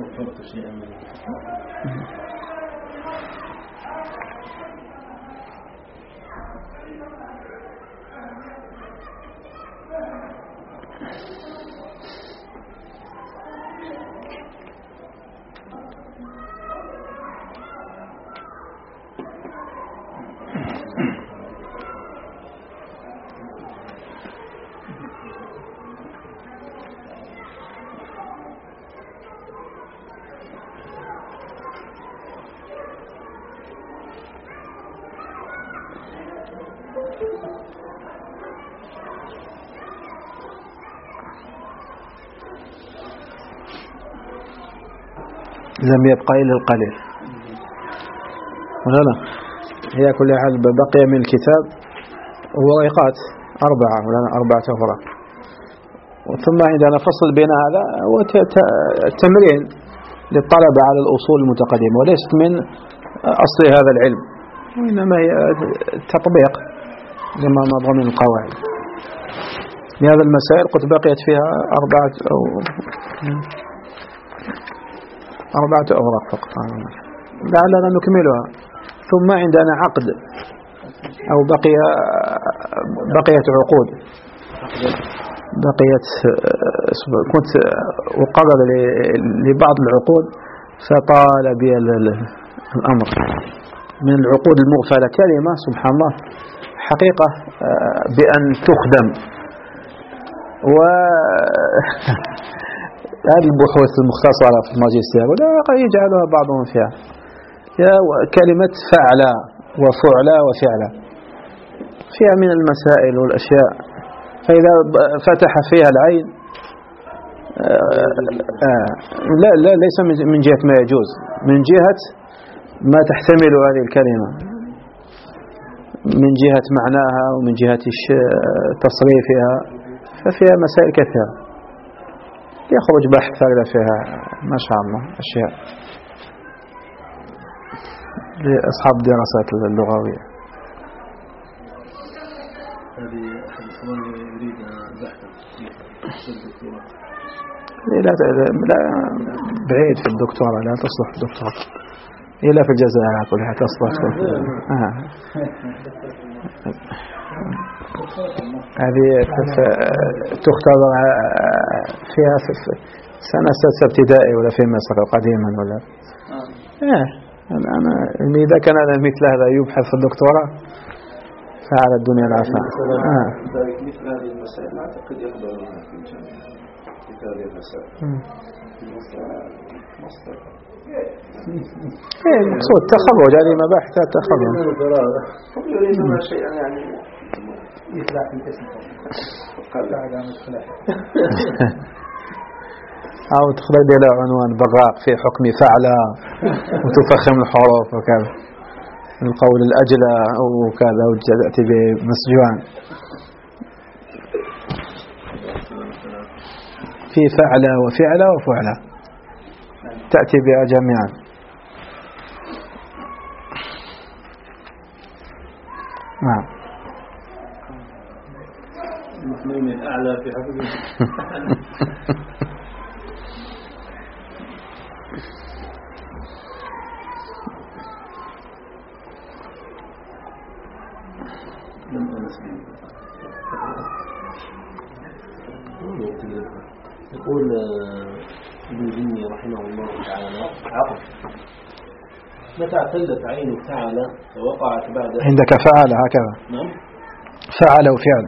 لم يبقى إلا القليل ولا لا؟ هي كل حال بقي من الكتاب ورقات أربعة ولا أربعة أوراق. ثم عندنا فصل بين هذا والتمرين للطلبة على الأصول المتقدمة، وليست من أصل هذا العلم وإنما هي تطبيق لما مضى من القواعد. لهذا المسائل قد بقيت فيها أربعة أو أربعة أوراق فقط، لعلنا نكملها. ثم عندنا عقد أو بقي بقيت عقود، بقيت كنت أقرر لبعض العقود فطال بي الأمر. من العقود المغفلة كلمة سبحان الله حقيقة بأن تخدم، و هذه البحوث المختصرة في الماجستير ولا يجعلها بعضهم فيها كلمة فعلا وفعلا وفعلا، فيها من المسائل والأشياء، فإذا فتح فيها العين لا لا ليس من جهة ما يجوز، من جهة ما تحتمل هذه الكلمة، من جهة معناها ومن جهة تصريفها، ففيها مسائل كثيرة يخرج بحث هذا فيها ما شاء الله أشياء لأصحاب الدراسات اللغوية. هذه أحد الإخوان يريد بحثا في الدكتوراه. لا لا بعيد في الدكتوراه، لا تصلح في الدكتوراه إلا في الجزائر كلها تصلح. آه. هذه تختبر فيها في سنة سادسة ابتدائي ولا في مصر قديما ولا آه. أنا إذا كان مثل هذا يبحث في الدكتوراه فعلى الدنيا العافية. آه. مثل هذه المسائل لا أعتقد يقبلونها في الجامعة مثل هذه المسائل مصدر إيه مقصود تخرج هذه مباحث تخرج. هم يريدون شيئا يعني يطلع في الاسم أو تخرج إلى عنوان براق في حكم فعلة وتفخم الحروف وكذا، القول الأجلى وكذا وتأتي بمسجوعا في فعلة وفعلة وفعلة تأتي بها جميعا. نعم. المثنين الأعلى في حفظه. يقول ابن جني رحمه الله تعالى عقد متى اعتلت عين فعل ووقعت بعد عندك فعل هكذا. نعم فعل وفعل.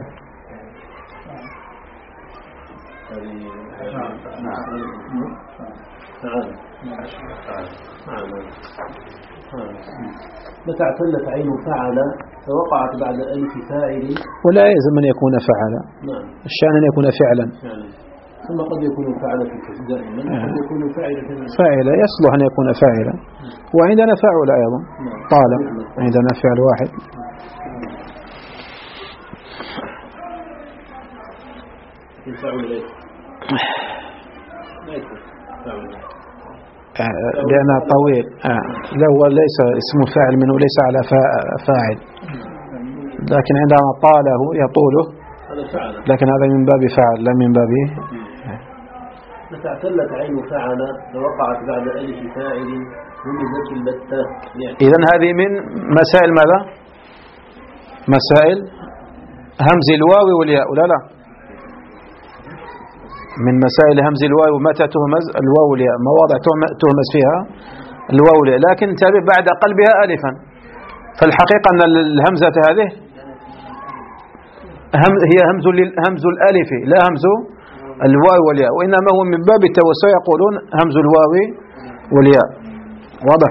متى اعتلت عين فعل فوقعت بعد ألف فاعل ولا يلزم أن يكون فعل. نعم. الشأن أن يكون فعلا. فعلا. ثم قد يكون فعل في الكسب دائما قد يكون فاعلا فاعل يصلح أن يكون فاعلا. وعندنا فاعل أيضا طالب، عندنا فعل واحد. لأنه طويل لو ليس اسم فاعل منه ليس على فاعل، لكن عندما طاله يطوله، لكن هذا من باب فاعل لا من باب. متى اعتلت عين فعل ووقعت بعد ألف فاعل همزت البتة. إذن هذه من مسائل ماذا؟ مسائل همز الواو والياء ولا لا؟ من مسائل همز الواو متى تهمز الواو والياء، مواضع تهمز فيها الواو والياء، لكن تابع بعد قلبها ألفا. فالحقيقة أن الهمزة هذه هي همز همز الألف لا همز الواو والياء، وإنما هو من باب التوسع يقولون همز الواو والياء. واضح؟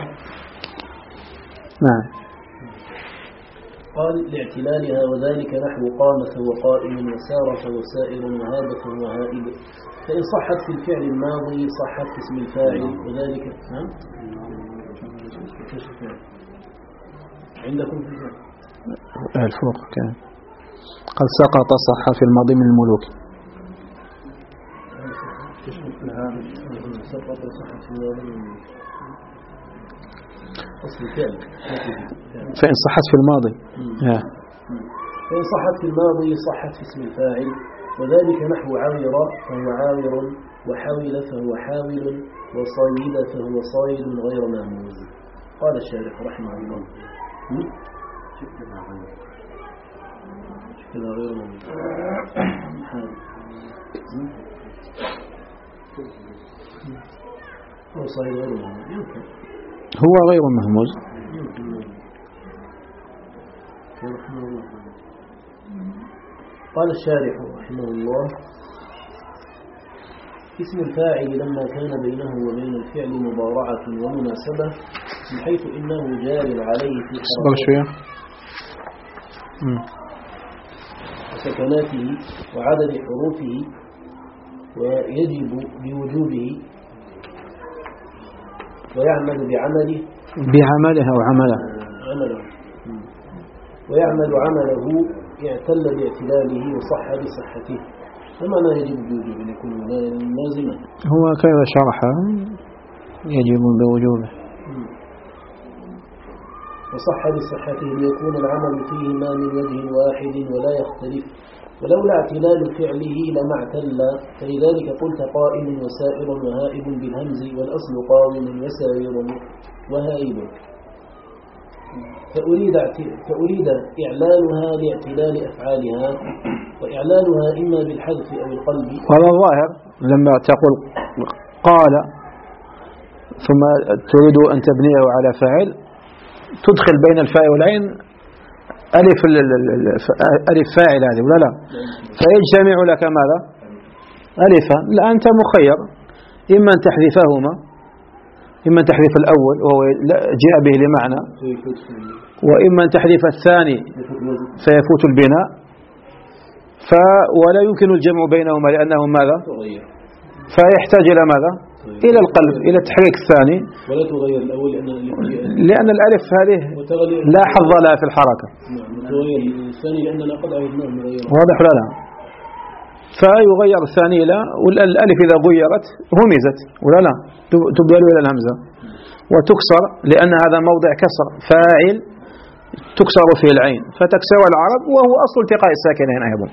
نعم. قال لاعتلالها وذلك نحو قام فهو قائم وسار فهو سائر وهاب فهو هائب. فإن صحت في الفعل الماضي صحت في اسم الفاعل وذلك. نعم. عندكم في الفوق كان قد سقط صح في الماضي من الملوك. سقط صح في الماضي من اسم الفعل. فإن صحت في الماضي فإن صحت في الماضي صحت في اسم الفاعل وذلك نحو عاور فهو عاور وحاول فهو حاول وصيد فهو صيد غير مهموز. قال الشارح رحمه الله شكلها غير مهموز. هو صيد غير مهموز يمكن هو غير مهموز. قال الشارح رحمه الله اسم الفاعل لما كان بينه وبين الفعل مضارعة ومناسبة من حيث إنه جار عليه في حركاته وسكناته وعدد حروفه ويجب بوجوبه ويعمل بعمله بعمله أو عمله عمله ويعمل عمله اعتل باعتلاله وصح بصحته. فما لا يجب بوجوبه يكون لازما. هو كيف شرح يجب بوجوبه وصح بصحته ليكون العمل فيه ما من وجه واحد ولا يختلف ولولا اعتلال فعله لما اعتل. فلذلك قلت قائم وسائر وهائب بالهمز والأصل قائم وسائر وهائب. فأريد, فأريد إعلالها لاعتلال أفعالها وإعلالها إما بالحذف أو القلب. وهذا الظاهر لما تقول قال ثم تريد أن تبنيه على فاعل تدخل بين الفاء والعين ألف ألف فاعل هذه ولا لا؟ فيجتمع لك ماذا؟ ألفا. لا أنت مخير إما أن تحذفهما إما أن تحذف الأول وهو جاء به لمعنى وإما أن تحذف الثاني فيفوت البناء ف ولا يمكن الجمع بينهما لأنهم ماذا؟ فيحتاج إلى ماذا؟ إلى القلب إلى التحريك الثاني ولا تغير الأول لأن الألف هذه لا حظ لها في الحركة. تغير الثاني لأننا قد عرفناه نغيره. واضح ولا لا؟ فيغير الثاني لا والألف إذا غيرت همزت ولا لا تبدل إلى الهمزة وتكسر لأن هذا موضع كسر فاعل تكسر فيه العين فتكسر العرب وهو أصل التقاء الساكنين أيضا.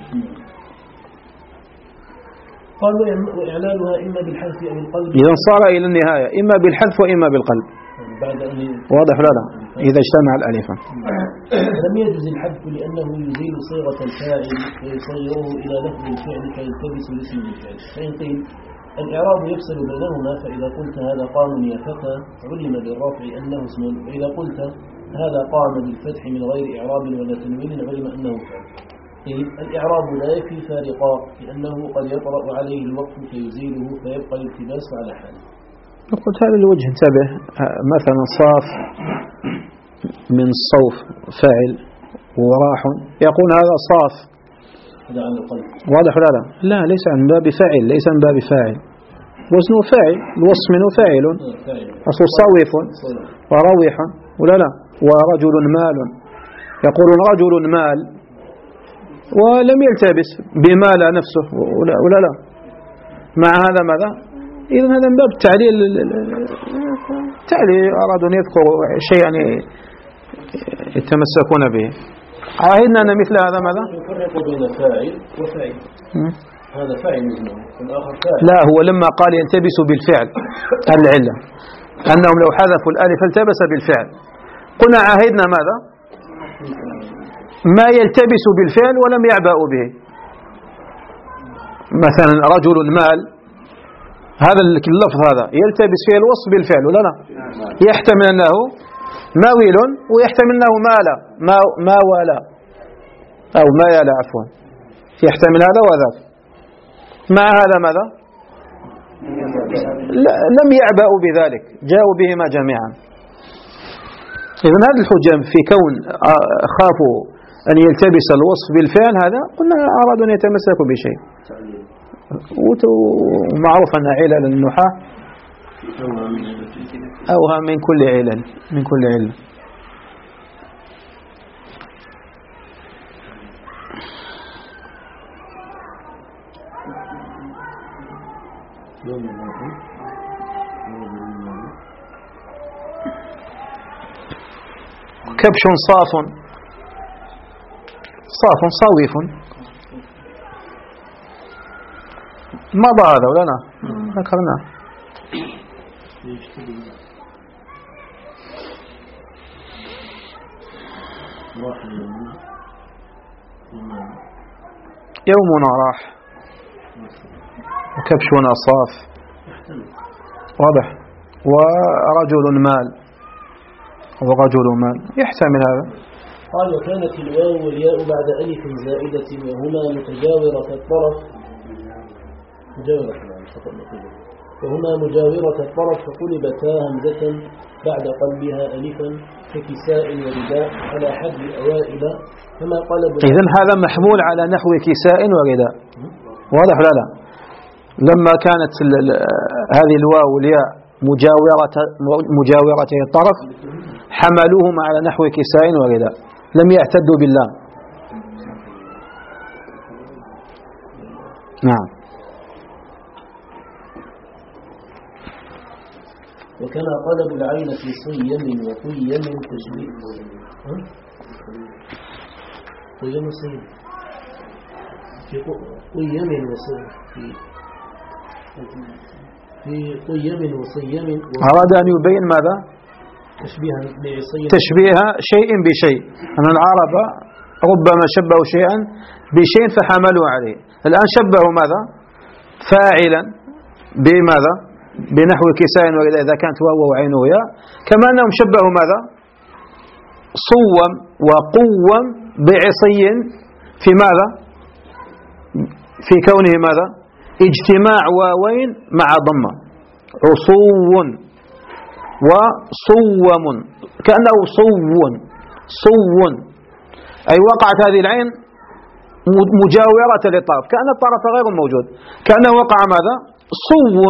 قال وإعلانها إما بالحذف أو القلب. إذا صار إلى النهاية إما بالحذف وإما بالقلب. بعد أن واضح ولا لا؟ إذا اجتمع الألفان. لم يجوز الحذف لأنه يزيل صيغة الفاعل ويصيره إلى لفظ الفعل فيلتبس الاسم بالفعل. فإن قيل الإعراب يفصل بينهما فإذا قلت هذا قام يا فتى علم بالرفع أنه اسم وإذا قلت هذا قام بالفتح من غير إعراب ولا تنوين علم أنه فعل. الإعراب لا يكفي فارقا لأنه قد يطرأ عليه الوقت فيزيله فيبقى الالتباس على حاله. قلت هذا الوجه انتبه مثلا صاف من صوف فاعل وراح يقول هذا صاف هذا على القلب. واضح ولا لا؟ لا ليس عن باب فاعل، ليس عن باب فاعل، وزنه فاعل، الوصف منه فاعل، أصل صويف ورويح ولا لا؟ ورجل مال، يقول رجل مال ولم يلتبس بمال نفسه ولا, ولا لا؟ مع هذا ماذا؟ إذن هذا من باب التعليل، تعليل أرادوا أن يذكروا شيئا يتمسكون به. عاهدنا أن مثل هذا ماذا؟ يفرق بين فاعل وفاعل. هذا فاعل مجنون والآخر فاعل. لا، هو لما قال يلتبس بالفعل العلة أنهم لو حذفوا الألف التبس بالفعل، قلنا عاهدنا ماذا؟ ما يلتبس بالفعل ولم يعبأوا به. مثلا رجل مال، هذا اللفظ هذا يلتبس فيه الوصف بالفعل ولا لا؟ يحتمل أنه ماويل ويحتمل أنه مال ما ما ولا أو ما يلا عفوا، يحتمل هذا وذاك. مع هذا ماذا؟ لم يعبأوا بذلك، جاءوا بهما جميعا. إذن هذه الحجة في كون خافوا أن يلتبس الوصف بالفعل، هذا قلنا أرادوا أن يتمسكوا بشيء. ومعروف أن علل النحاة أوها من كل علل، من كل علل. كبش صاف، صاف صويف، مضى هذا ولا لا؟ ذكرناه. يومنا راح وكبشنا صاف، واضح. ورجل مال ورجل مال، يحتمل هذا. قال وكانت الواو والياء بعد ألف زائدة وهما متجاورة الطرف مجاورة وهما مجاورة الطرف فقلبتا همزة بعد قلبها ألفا ككساء ورداء على حد أوائل كما قلب. إذن هذا محمول على نحو كساء ورداء، واضح لا لا؟ لما كانت هذه الواو والياء مجاورة مجاورة الطرف حملوهما على نحو كساء ورداء، لم يعتدوا باللام. نعم. وكما قلب العين في صيم وقيم تشبيه قيم وصيم في قيم وصيم في في قيم وصيم أراد أن يبين ماذا؟ تشبيه تشبيه شيء بشيء، أن العرب ربما شبهوا شيئا بشيء فحملوا عليه. الآن شبهوا ماذا؟ فاعلا بماذا؟ بنحو كساء ورداء إذا كانت واو وعين وياء، كما أنهم شبهوا ماذا؟ صوم وقوم بعصي في ماذا؟ في كونه ماذا؟ اجتماع واوين مع ضمة، عصو وصوم، كأنه صو صو، أي وقعت هذه العين مجاورة للطرف، كأن الطرف غير موجود، كأنه وقع ماذا؟ صو،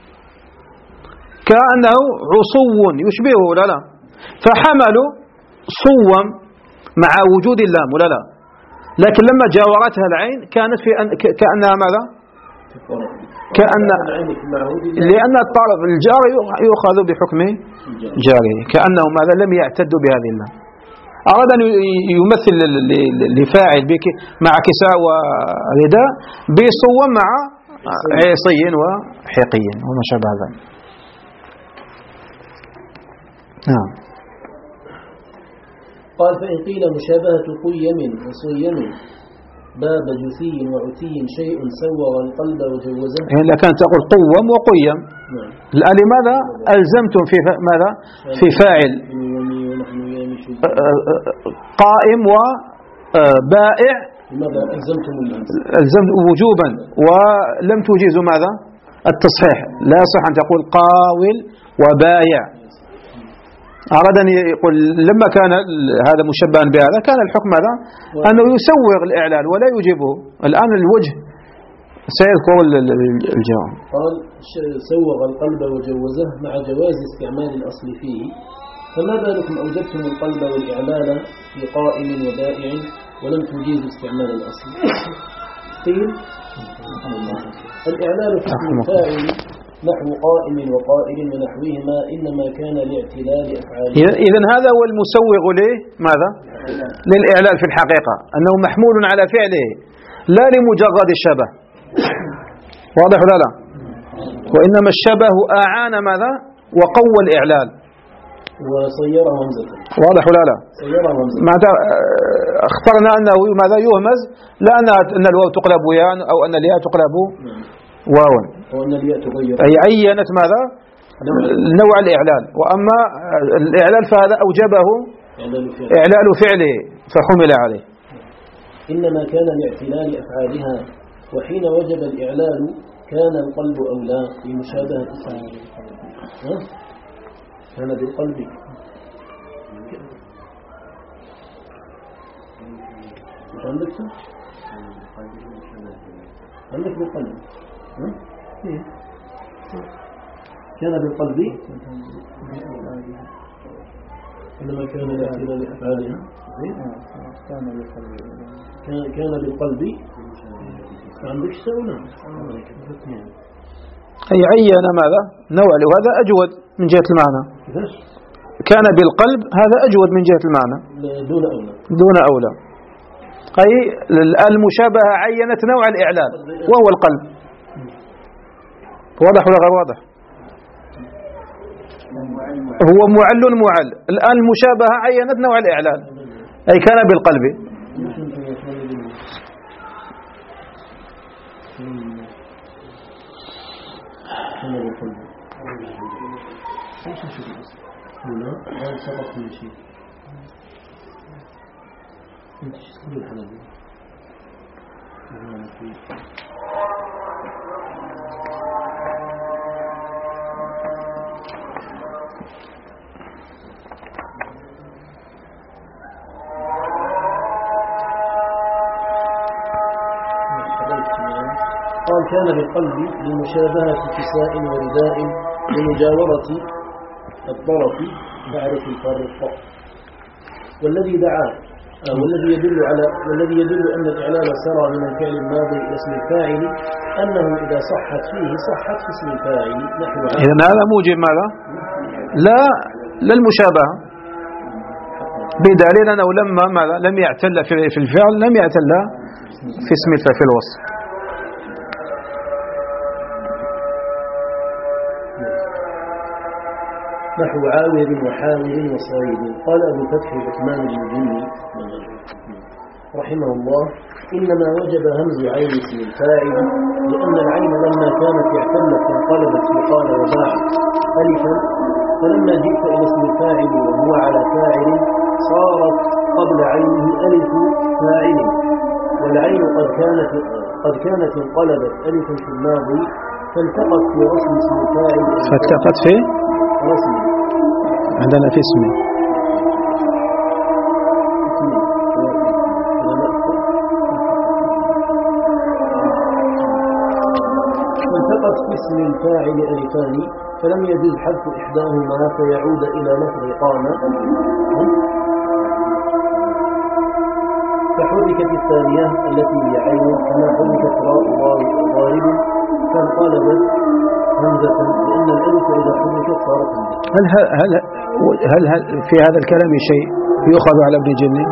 كأنه عصو يشبهه لا لا، فحملوا صوم مع وجود اللام ولا لا، لكن لما جاورتها العين كانت في أن كأنها ماذا؟ كأن لأن الطرف الجار يؤخذ بحكمه جاره، كأنه ماذا؟ لم يعتدوا بهذه اللام. أراد أن يمثل لفاعل مع كساء ورداء بصوم مع عصي وحقي وما شابه ذلك. نعم. قال فإن قيل مشابهة قيم وصيم باب جثي وعتي شيء سور القلب وجوزه، يعني لكان تقول قوم وقيم. نعم. الآن لماذا ألزمتم في ماذا؟ في فاعل قائم وبائع، لماذا ألزمتم ألزمت وجوبا ولم توجزوا ماذا؟ التصحيح. لا يصح أن تقول قاول وبايع، أراد أن يقول لما كان هذا مشبها بهذا كان الحكم هذا أنه يسوغ الإعلان ولا يجيبه. الآن الوجه سيذكر الجواب. قال سوغ القلب وجوزه مع جواز استعمال الأصل فيه، فما بالكم أوجبتم القلب والإعلان في قائم وبائع ولم تجيزوا استعمال الأصل؟ قيل الإعلان في اسم الفاعل نحو قائم وقائل ونحوهما إنما كان لاعتلال أفعاله. إذن هذا هو المسوغ ليه ماذا؟ للإعلان في الحقيقة، أنه محمول على فعله لا لمجرد الشبه. واضح ولا لا؟ وإنما الشبه أعان ماذا؟ وقوى الإعلان وصيره همزة. واضح ولا لا؟ صيره همزة. معناتها اخترنا أنه ماذا يهمز، لا أن الواو تقلب ياء أو أن الياء تقلب واو، أو أن الياء تغير، أي عينت ماذا؟ نوع الإعلان. وأما الإعلان فهذا أوجبه إعلال فعله فحمل عليه. إنما كان لاعتلال أفعالها، وحين وجب الإعلان كان القلب أولى لمشابهة اسمه. كان بالقلب مش عندك عندك بالقلب كان بالقلب إنما كان لاعتلال أفعالها كان بالقلب عندك سونا أي عين ماذا؟ نوع له، هذا أجود من جهة المعنى. كان بالقلب هذا أجود من جهة المعنى دون أولى دون أولى. أي المشابهة عينت نوع الإعلان وهو القلب. واضح ولا غير واضح؟ هو معل معل. الآن المشابهة عينت نوع الإعلان أي كان بالقلب. هنا هذا سبق كل شيء. انت شو تقول الحلقة؟ قال كان بالقلب لمشابهة كساء ورداء لمجاورة الطرف تعرف الفرق. والذي دعا آه والذي يدل على والذي يدل أن الإعلان سرى من الفعل الماضي إلى اسم الفاعل أنه إذا صحت فيه صحت في اسم الفاعل نحو. إذن هذا موجب ماذا؟ لا للمشابهة، بدليل أنه لما ماذا لم يعتل في الفعل لم يعتل في اسم الفاعل في الوصف. نحو عاور وحاور وصيد. قال أبو الفتح عثمان المجني رحمه الله إنما وجب همز عين اسم الفاعل لأن العين لما كانت اعتلت انقلبت في قال وباع ألفا، فلما جئت إلى اسم الفاعل وهو على فاعل صارت قبل عينه ألف فاعل، والعين قد كانت قد كانت انقلبت ألفا في الماضي فالتقت في رسم اسم الفاعل فالتقت في رسم عندنا في اسمه فالتقت في اسم الفاعل ألفان فلم يجوز حذف إحداهما فيعود إلى لفظ قام، فحركت الثانية التي هي عين كما حركت راء ضارب فانقلبت همزة لأن الألف إذا حركت صارت همزة. هل هل هل هل في هذا الكلام شيء يؤخذ على ابن جني؟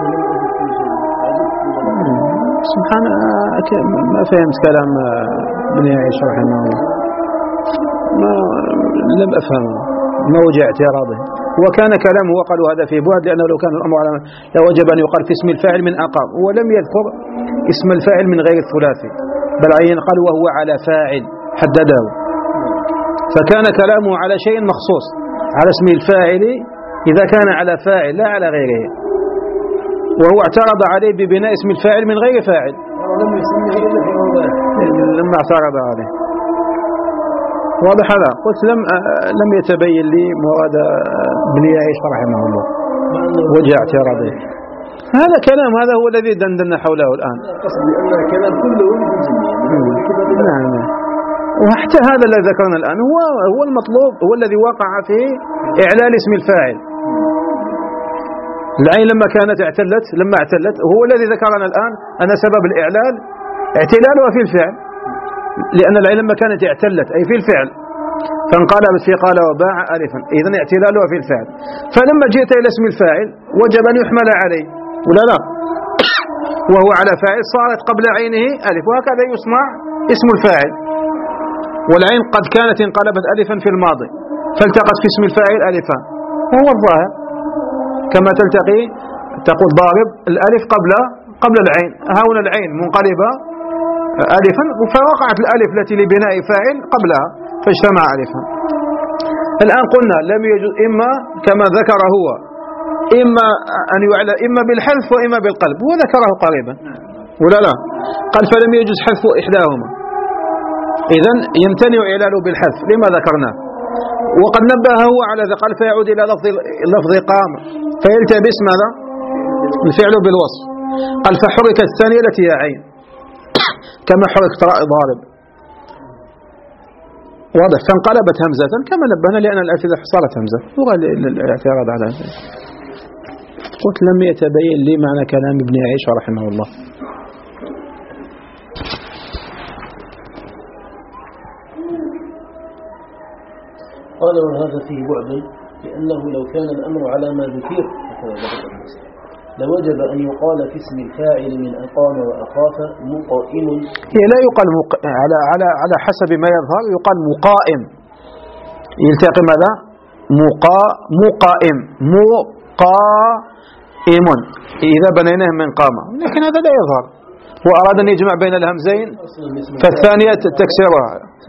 سبحان ما فهمت كلام ابن يعيش رحمه الله، ما لم أفهمه، ما وجه اعتراضه. وكان كلامه وقالوا هذا في بعد لأنه لو كان الأمر على لوجب أن يقال في اسم الفاعل من أقام، ولم يذكر اسم الفاعل من غير الثلاثي بل عين قال وهو على فاعل حدده، فكان كلامه على شيء مخصوص على اسم الفاعل إذا كان على فاعل لا على غيره، وهو اعترض عليه ببناء اسم الفاعل من غير فاعل لم يسميه إلا في موضعه لما اعترض عليه. واضح هذا؟ قلت لم لم يتبين لي مراد ابن يعيش رحمه الله وجه اعتراضه. هذا كلام، هذا هو الذي دندنا حوله الآن. قصدي أن الكلام كله جميع. نعم. وحتى هذا الذي ذكرنا الآن هو هو المطلوب، هو الذي وقع فيه إعلال اسم الفاعل. العين لما كانت اعتلت لما اعتلت هو الذي ذكرنا الآن أن سبب الإعلال اعتلالها في الفعل، لأن العين لما كانت اعتلت أي في الفعل فانقلبت في قال وباع ألفا، إذن اعتلالها في الفعل. فلما جئت إلى اسم الفاعل وجب أن يحمل عليه ولا لا؟ وهو على فاعل صارت قبل عينه ألف، وهكذا يصنع اسم الفاعل. والعين قد كانت انقلبت ألفا في الماضي فالتقت في اسم الفاعل ألفان، وهو الظاهر كما تلتقي تقول ضارب الألف قبل قبل العين، هنا العين منقلبة ألفا فوقعت الألف التي لبناء فاعل قبلها فاجتمع ألفا. الآن قلنا لم يجوز إما كما ذكر هو إما أن يعلى إما بالحذف وإما بالقلب، هو ذكره قريبا ولا لا؟ قال فلم يجوز حذف إحداهما، إذن يمتنع إعلاله بالحذف لما ذكرناه. وقد نبه هو على ذا قال فيعود إلى لفظ لفظ قام فيلتبس ماذا؟ الفعل بالوصف. قال فحركت الثانية التي هي عين كما حركت راء ضارب، واضح؟ فانقلبت همزة كما نبهنا لأن الألف إذا صارت همزة وقال الاعتراض على هذا. قلت لم يتبين لي معنى كلام ابن يعيش رحمه الله. قال وهذا فيه بعد، لأنه لو كان الأمر على ما ذكر لوجب أن يقال في اسم الفاعل من أقام وأخاف مقائم. هي لا يقال مق... على على على حسب ما يظهر يقال مقائم، يلتقي ماذا؟ مقا مقائم مقائم إذا بنيناه من قامة، لكن هذا لا يظهر. هو أراد أن يجمع بين الهمزين فالثانية تكسرها.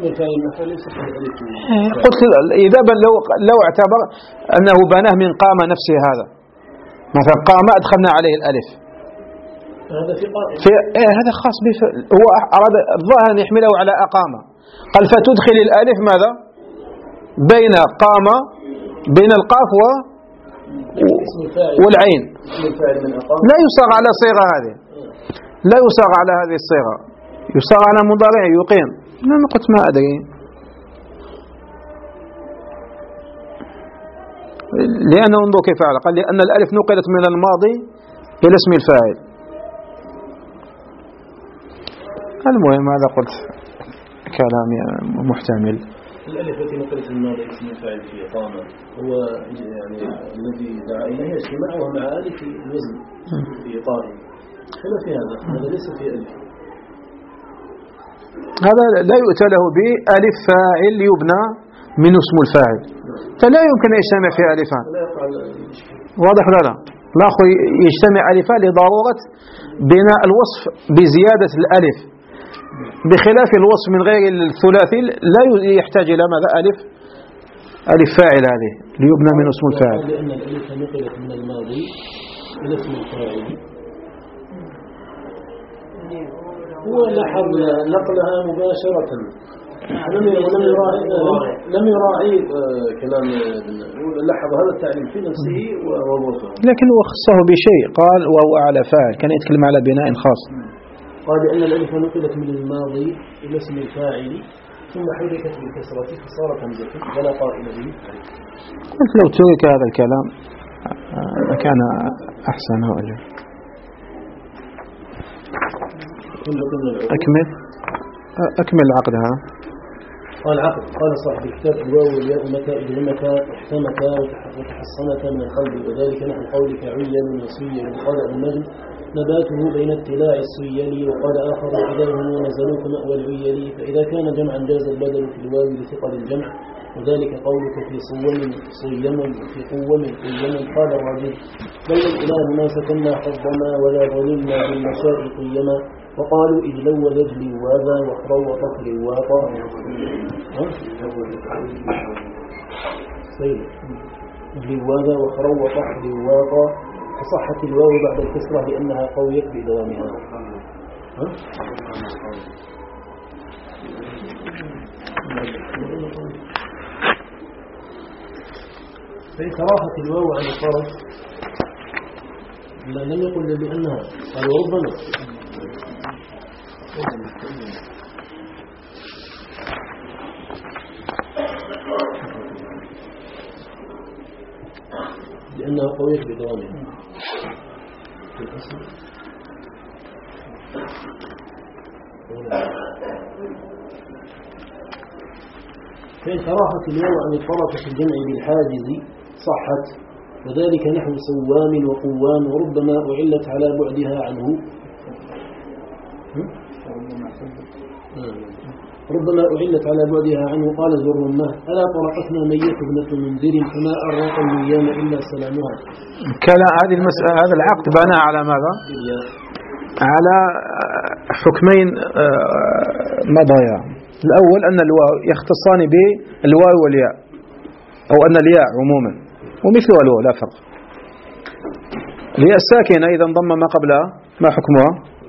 قلت إذا بن لو لو اعتبر أنه بناه من قامة نفسه، هذا مثلا قامة أدخلنا عليه الألف هذا في قائم في إيه هذا خاص به. هو أراد الظاهر أن يحمله على أقامة، قال فتدخل الألف ماذا؟ بين قامة بين القاف و والعين، لا يصاغ على صيغة هذه، لا يصاغ على هذه الصيغة، يصاغ على مضارع يقيم. أنا قلت ما أدري، لأنه انظر كيف فعل، قال لأن الألف نقلت من الماضي إلى اسم الفاعل. المهم هذا قلت كلامي محتمل. الألف التي نقلت من الماضي اسم الفاعل في قامة هو يعني الذي دعا إليه اجتماعها مع ألف في الوزن في قائم، كما في هذا هذا ليس في ألف، هذا لا يؤتى له بألف فاعل يبنى من اسم الفاعل، فلا يمكن أن يجتمع في ألفان. واضح لا لا لا أخو يجتمع ألفان لضرورة بناء الوصف بزيادة الألف، بخلاف الوصف من غير الثلاثي لا يحتاج إلى ماذا؟ ألف ألف فاعل هذه ليبنى من اسم الفاعل. لأن الألف نقلت من الماضي إلى اسم الفاعل، هو لاحظ نقلها مباشرة، لم يراعي لم يراعي كلام، لاحظ هذا التعليم في نفسه ووضعه، لكن هو خصه بشيء قال وهو على فاعل، كان يتكلم على بناء خاص. قال لأن الألف نقلت من الماضي إلى اسم الفاعل ثم حركت بالكسرة فصارت همزة ولا قائل به. قلت لو ترك هذا الكلام كان أحسن وأجل. أكمل أكمل العقد هذا. قال عقد قال صاحب الكتاب الواو والياء متى إدغمتا احتمتا وتحصنتا من القلب، وذلك نحو قولك عيل وسيل. قال ابن مجد نباته بين ابتلاع السيل، وقال آخر عداهم ونزلوك مأوى العيل، فإذا كان جمعا جاز البدل في الواو لثقل الجمع، وذلك قولك في صوم صيم في قوم قيم. قال الراجل بل الإله ما سكننا حظنا ولا ظلمنا بالمشاء قيما، وقالوا إذ لو لجل وابا وخرو وطفر واطا لوابا وخرو وطفر واطا، فصحت الواو بعد الكسرة لأنها قويت بإدغامها. في صراحة الواو عن الطرف لا لم يقل بأنها قال وربما لأنها قوية بدوامها في الأصل في صراحة الواو عن الطرف في الجمع بالحاجز صحت، وذلك نحو سوام وقوام، وربما أعلت على بعدها عنه ربما أعلت على بعدها عنه. قال زرمه ألا طرقتنا ميت ابنة منذر فما أراق الأيام إلا سلامها. كلا هذه المسألة، هذا العقد بنى على ماذا؟ على حكمين مضايا. الأول أن الواو يختصان بالواو والياء، أو أن الياء عموما ومثلها الواو لا فرق. الياء الساكنة إذا انضم ما قبلها ما حكمها؟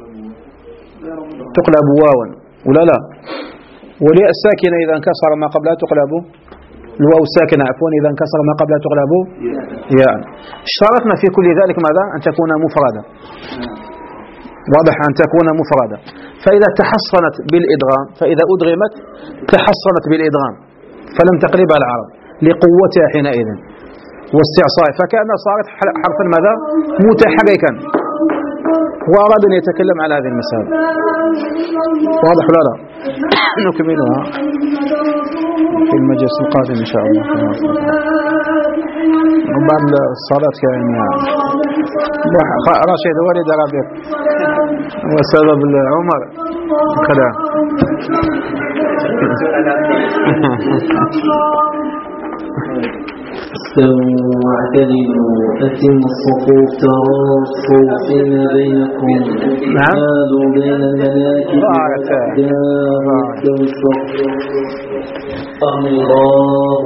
تقلب واوا ولا لا؟ والياء الساكنة إذا انكسر ما قبلها تقلب الواو الساكنة عفوا إذا انكسر ما قبلها تقلب ياء. اشترطنا في كل ذلك ماذا؟ أن تكون مفردة. واضح، أن تكون مفردة. فإذا تحصنت بالإدغام، فإذا أدغمت تحصنت بالإدغام فلم تقلبها العرب لقوتها حينئذ واستعصاء، فكأن صارت حرفا ماذا؟ متحركا. وأراد أن يتكلم على هذه المسألة. واضح ولا لا؟ نكملها في المجلس القادم إن شاء الله. وبعد الصلاة يعني رشيد ولد ربيع وسبب العمر خلا استووا واعتدلوا أتموا الصفوف تراصوا فيما بينكم تعالوا بين المناكب واستووا الصف. الله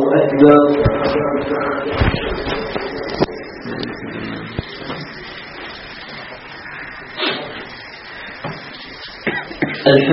أكبر.